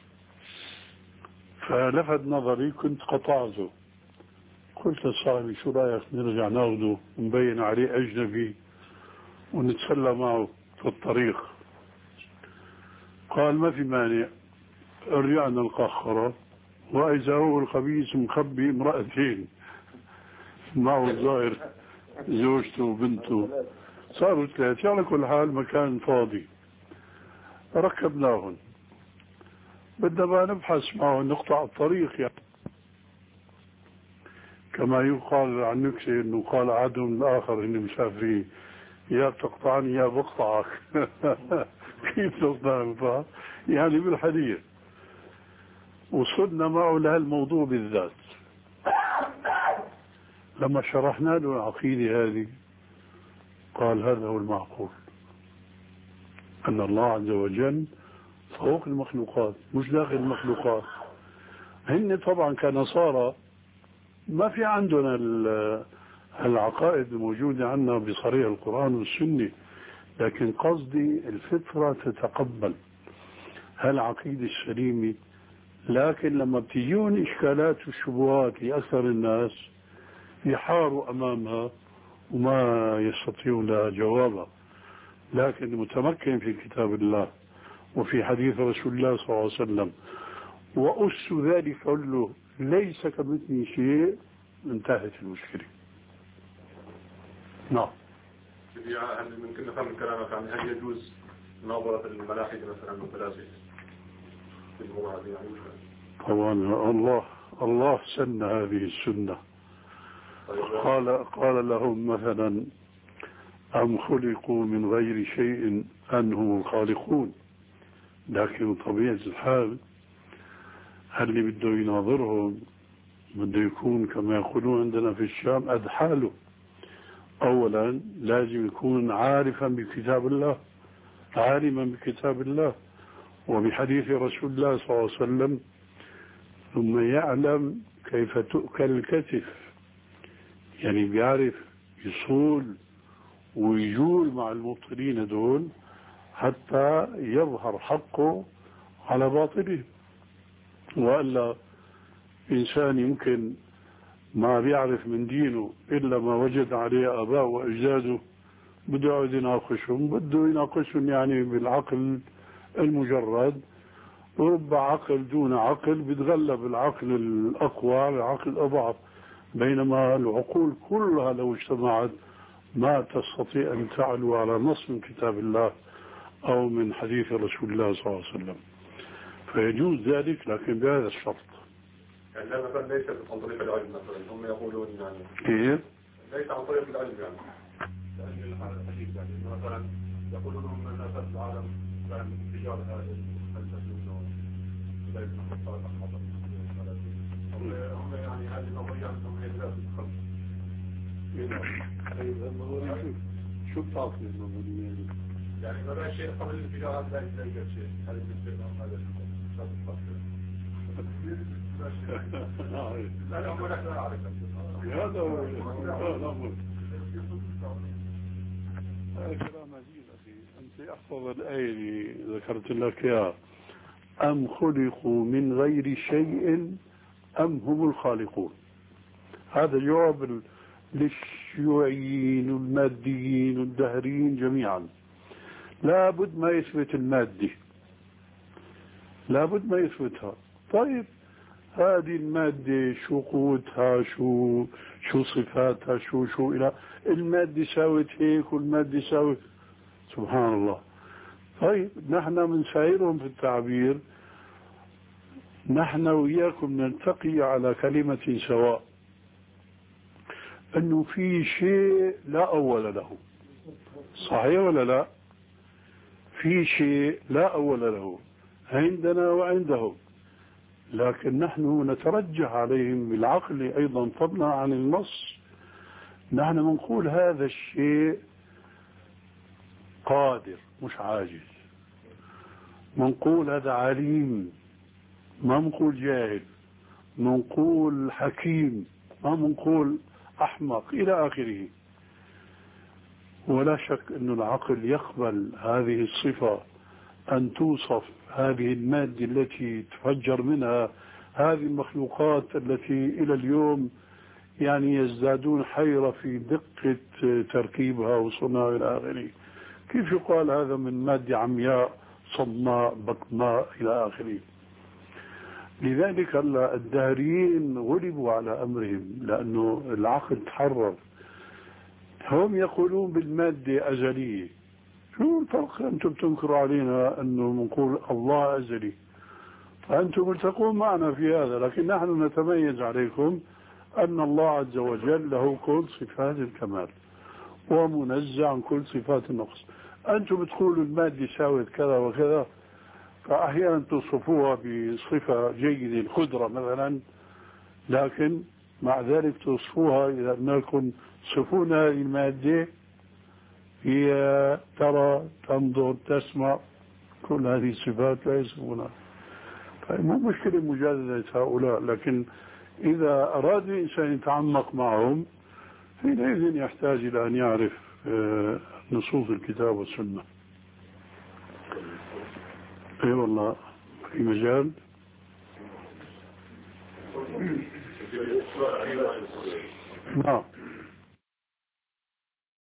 فلفت نظري، كنت قطعته، قلت لصاحبي شو رأيك نرجع ناخده، مبين عليه أجنبي ونتسلى معه في الطريق. قال ما في مانع. رجعنا القاخرة وإذا هو الخبيث مخبي امرأتين معه الظاهر زوجته وبنته، صاروا ثلاثة. على كل حال مكان فاضي ركبناهن، بدنا ما نبحث معه نقطع الطريق يعني. كما يقال عن نكسة انه قال عدو الاخر اني مسافرين، يا بتقطعني يا بقطعك. كيف تقطع يعني بالحديث. وصلنا معه لهالموضوع بالذات. لما شرحنا له العقيدة هذه قال هذا هو المعقول، أن الله عز وجل فوق المخلوقات مش داخل المخلوقات. هن طبعا كنصارى ما في عندنا العقائد الموجودة عندنا بصريح القرآن والسنة، لكن قصدي الفطرة تتقبل هالعقيدة السليمة. لكن لما بتجون إشكالات والشبهات لأكثر الناس يحاروا أمامها وما يستطيعون لها جوابا. لكن المتمكن في كتاب الله وفي حديث رسول الله صلى الله عليه وسلم وأس ذلك كله ليس كمثله شيء، انتهت المشكلة. نعم. هل ممكن نفهم من كلامك عن هل يجوز مناظرة الملاحدة مثلا والفلاسفة في الموضوع هذه يعني؟ طبعا الله الله سن هذه السنة. قال قال لهم مثلا أم خلقوا من غير شيء أم هم الخالقون. لكن طبيعة الحال اللي بده يناظرهم بده يكون كما يقولون عندنا في الشام أدحاله. أولا لازم يكون عارفا بكتاب الله، عالما بكتاب الله وبحديث رسول الله صلى الله عليه وسلم، ثم يعلم كيف تؤكل الكتف، يعني بيعرف يصول ويجول مع المبطلين دول حتى يظهر حقه على باطله. وإلا إنسان يمكن ما بيعرف من دينه إلا ما وجد عليه آباء وأجداده بده يقعد يناقشهم، بده يناقشهم يعني بالعقل المجرد. رب عقل دون عقل بيتغلب العقل الأقوى على العقل الأضعف، بينما العقول كلها لو اجتمعت ما تستطيع أن تعلو على نص من كتاب الله أو من حديث رسول الله صلى الله عليه وسلم. فيجوز ذلك لكن بهذا الشرط. يعني هذا مثلا ليس عن طريق العلم مثلا، هم يقولون يعني كيف؟ ليس عن طريق العلم يعني. لأن هذا الحديث يعني مثلا يقولون هم الناس في العالم كان تجارة هذا الفلسفة إنه ذلك نحط هم يعني هذه النظرية عندهم هي ذات الخلق. شو بتعطي النظرية؟ يعني ما بقى شيء قبل الانفجارات لا يوجد شيء، هذا بالنسبة لهم هذا ذات الخلق. لا لا هم نحن نعرف هذا هو الأمر. هذا كلام عجيب أخي. أنت أحفظ الآية اللي ذكرت لك إياها، أم خلقوا من غير شيء أم هم الخالقون. هذا جواب للشيوعيين والماديين والدهريين جميعا. لا بد ما يثبت المادة، لا بد ما يثبتها. طيب هذه المادة شو قوتها، شو شو صفاتها، شو شو إلى المادة ساوت هيك والمادة ساوت، سبحان الله. طيب نحن من سائرهم في التعبير، نحن وإياكم نلتقي على كلمة سواء، أنه في شيء لا أول له. صحيح ولا لا؟ في شيء لا أول له عندنا وعندهم، لكن نحن نترجح عليهم بالعقل أيضا فضلا عن النص. نحن بنقول هذا الشيء قادر مش عاجز، بنقول هذا عليم ما بنقول جاهل، بنقول حكيم ما بنقول أحمق إلى آخره. ولا شك أن العقل يقبل هذه الصفة أن توصف هذه المادة التي تفجر منها هذه المخلوقات التي إلى اليوم يعني يزدادون حيرة في دقة تركيبها وصناعها إلى آخره. كيف يقال هذا من مادة عمياء صماء بطناء إلى آخره؟ لذلك الدهريين غلبوا على أمرهم لأنه العقل تحرر. هم يقولون بالمادة أزلية. شو الفرق؟ أنتم تنكروا علينا أنه نقول الله أزلي، فأنتم ملتقون معنا في هذا، لكن نحن نتميز عليكم أن الله عز وجل له كل صفات الكمال ومنزع عن كل صفات النقص. أنتم بتقولوا المادة ساوت كذا وكذا، فأحيانا توصفوها بصفة جيدة القدرة مثلا، لكن مع ذلك توصفوها إذا أنكم تصفون هذه المادة هي ترى تنظر تسمع، كل هذه الصفات لا يصفونها. فمو مشكلة مجادلة هؤلاء، لكن إذا أراد الإنسان يتعمق معهم حينئذ يحتاج إلى أن يعرف نصوص الكتاب والسنة. اي والله في مجال. نعم.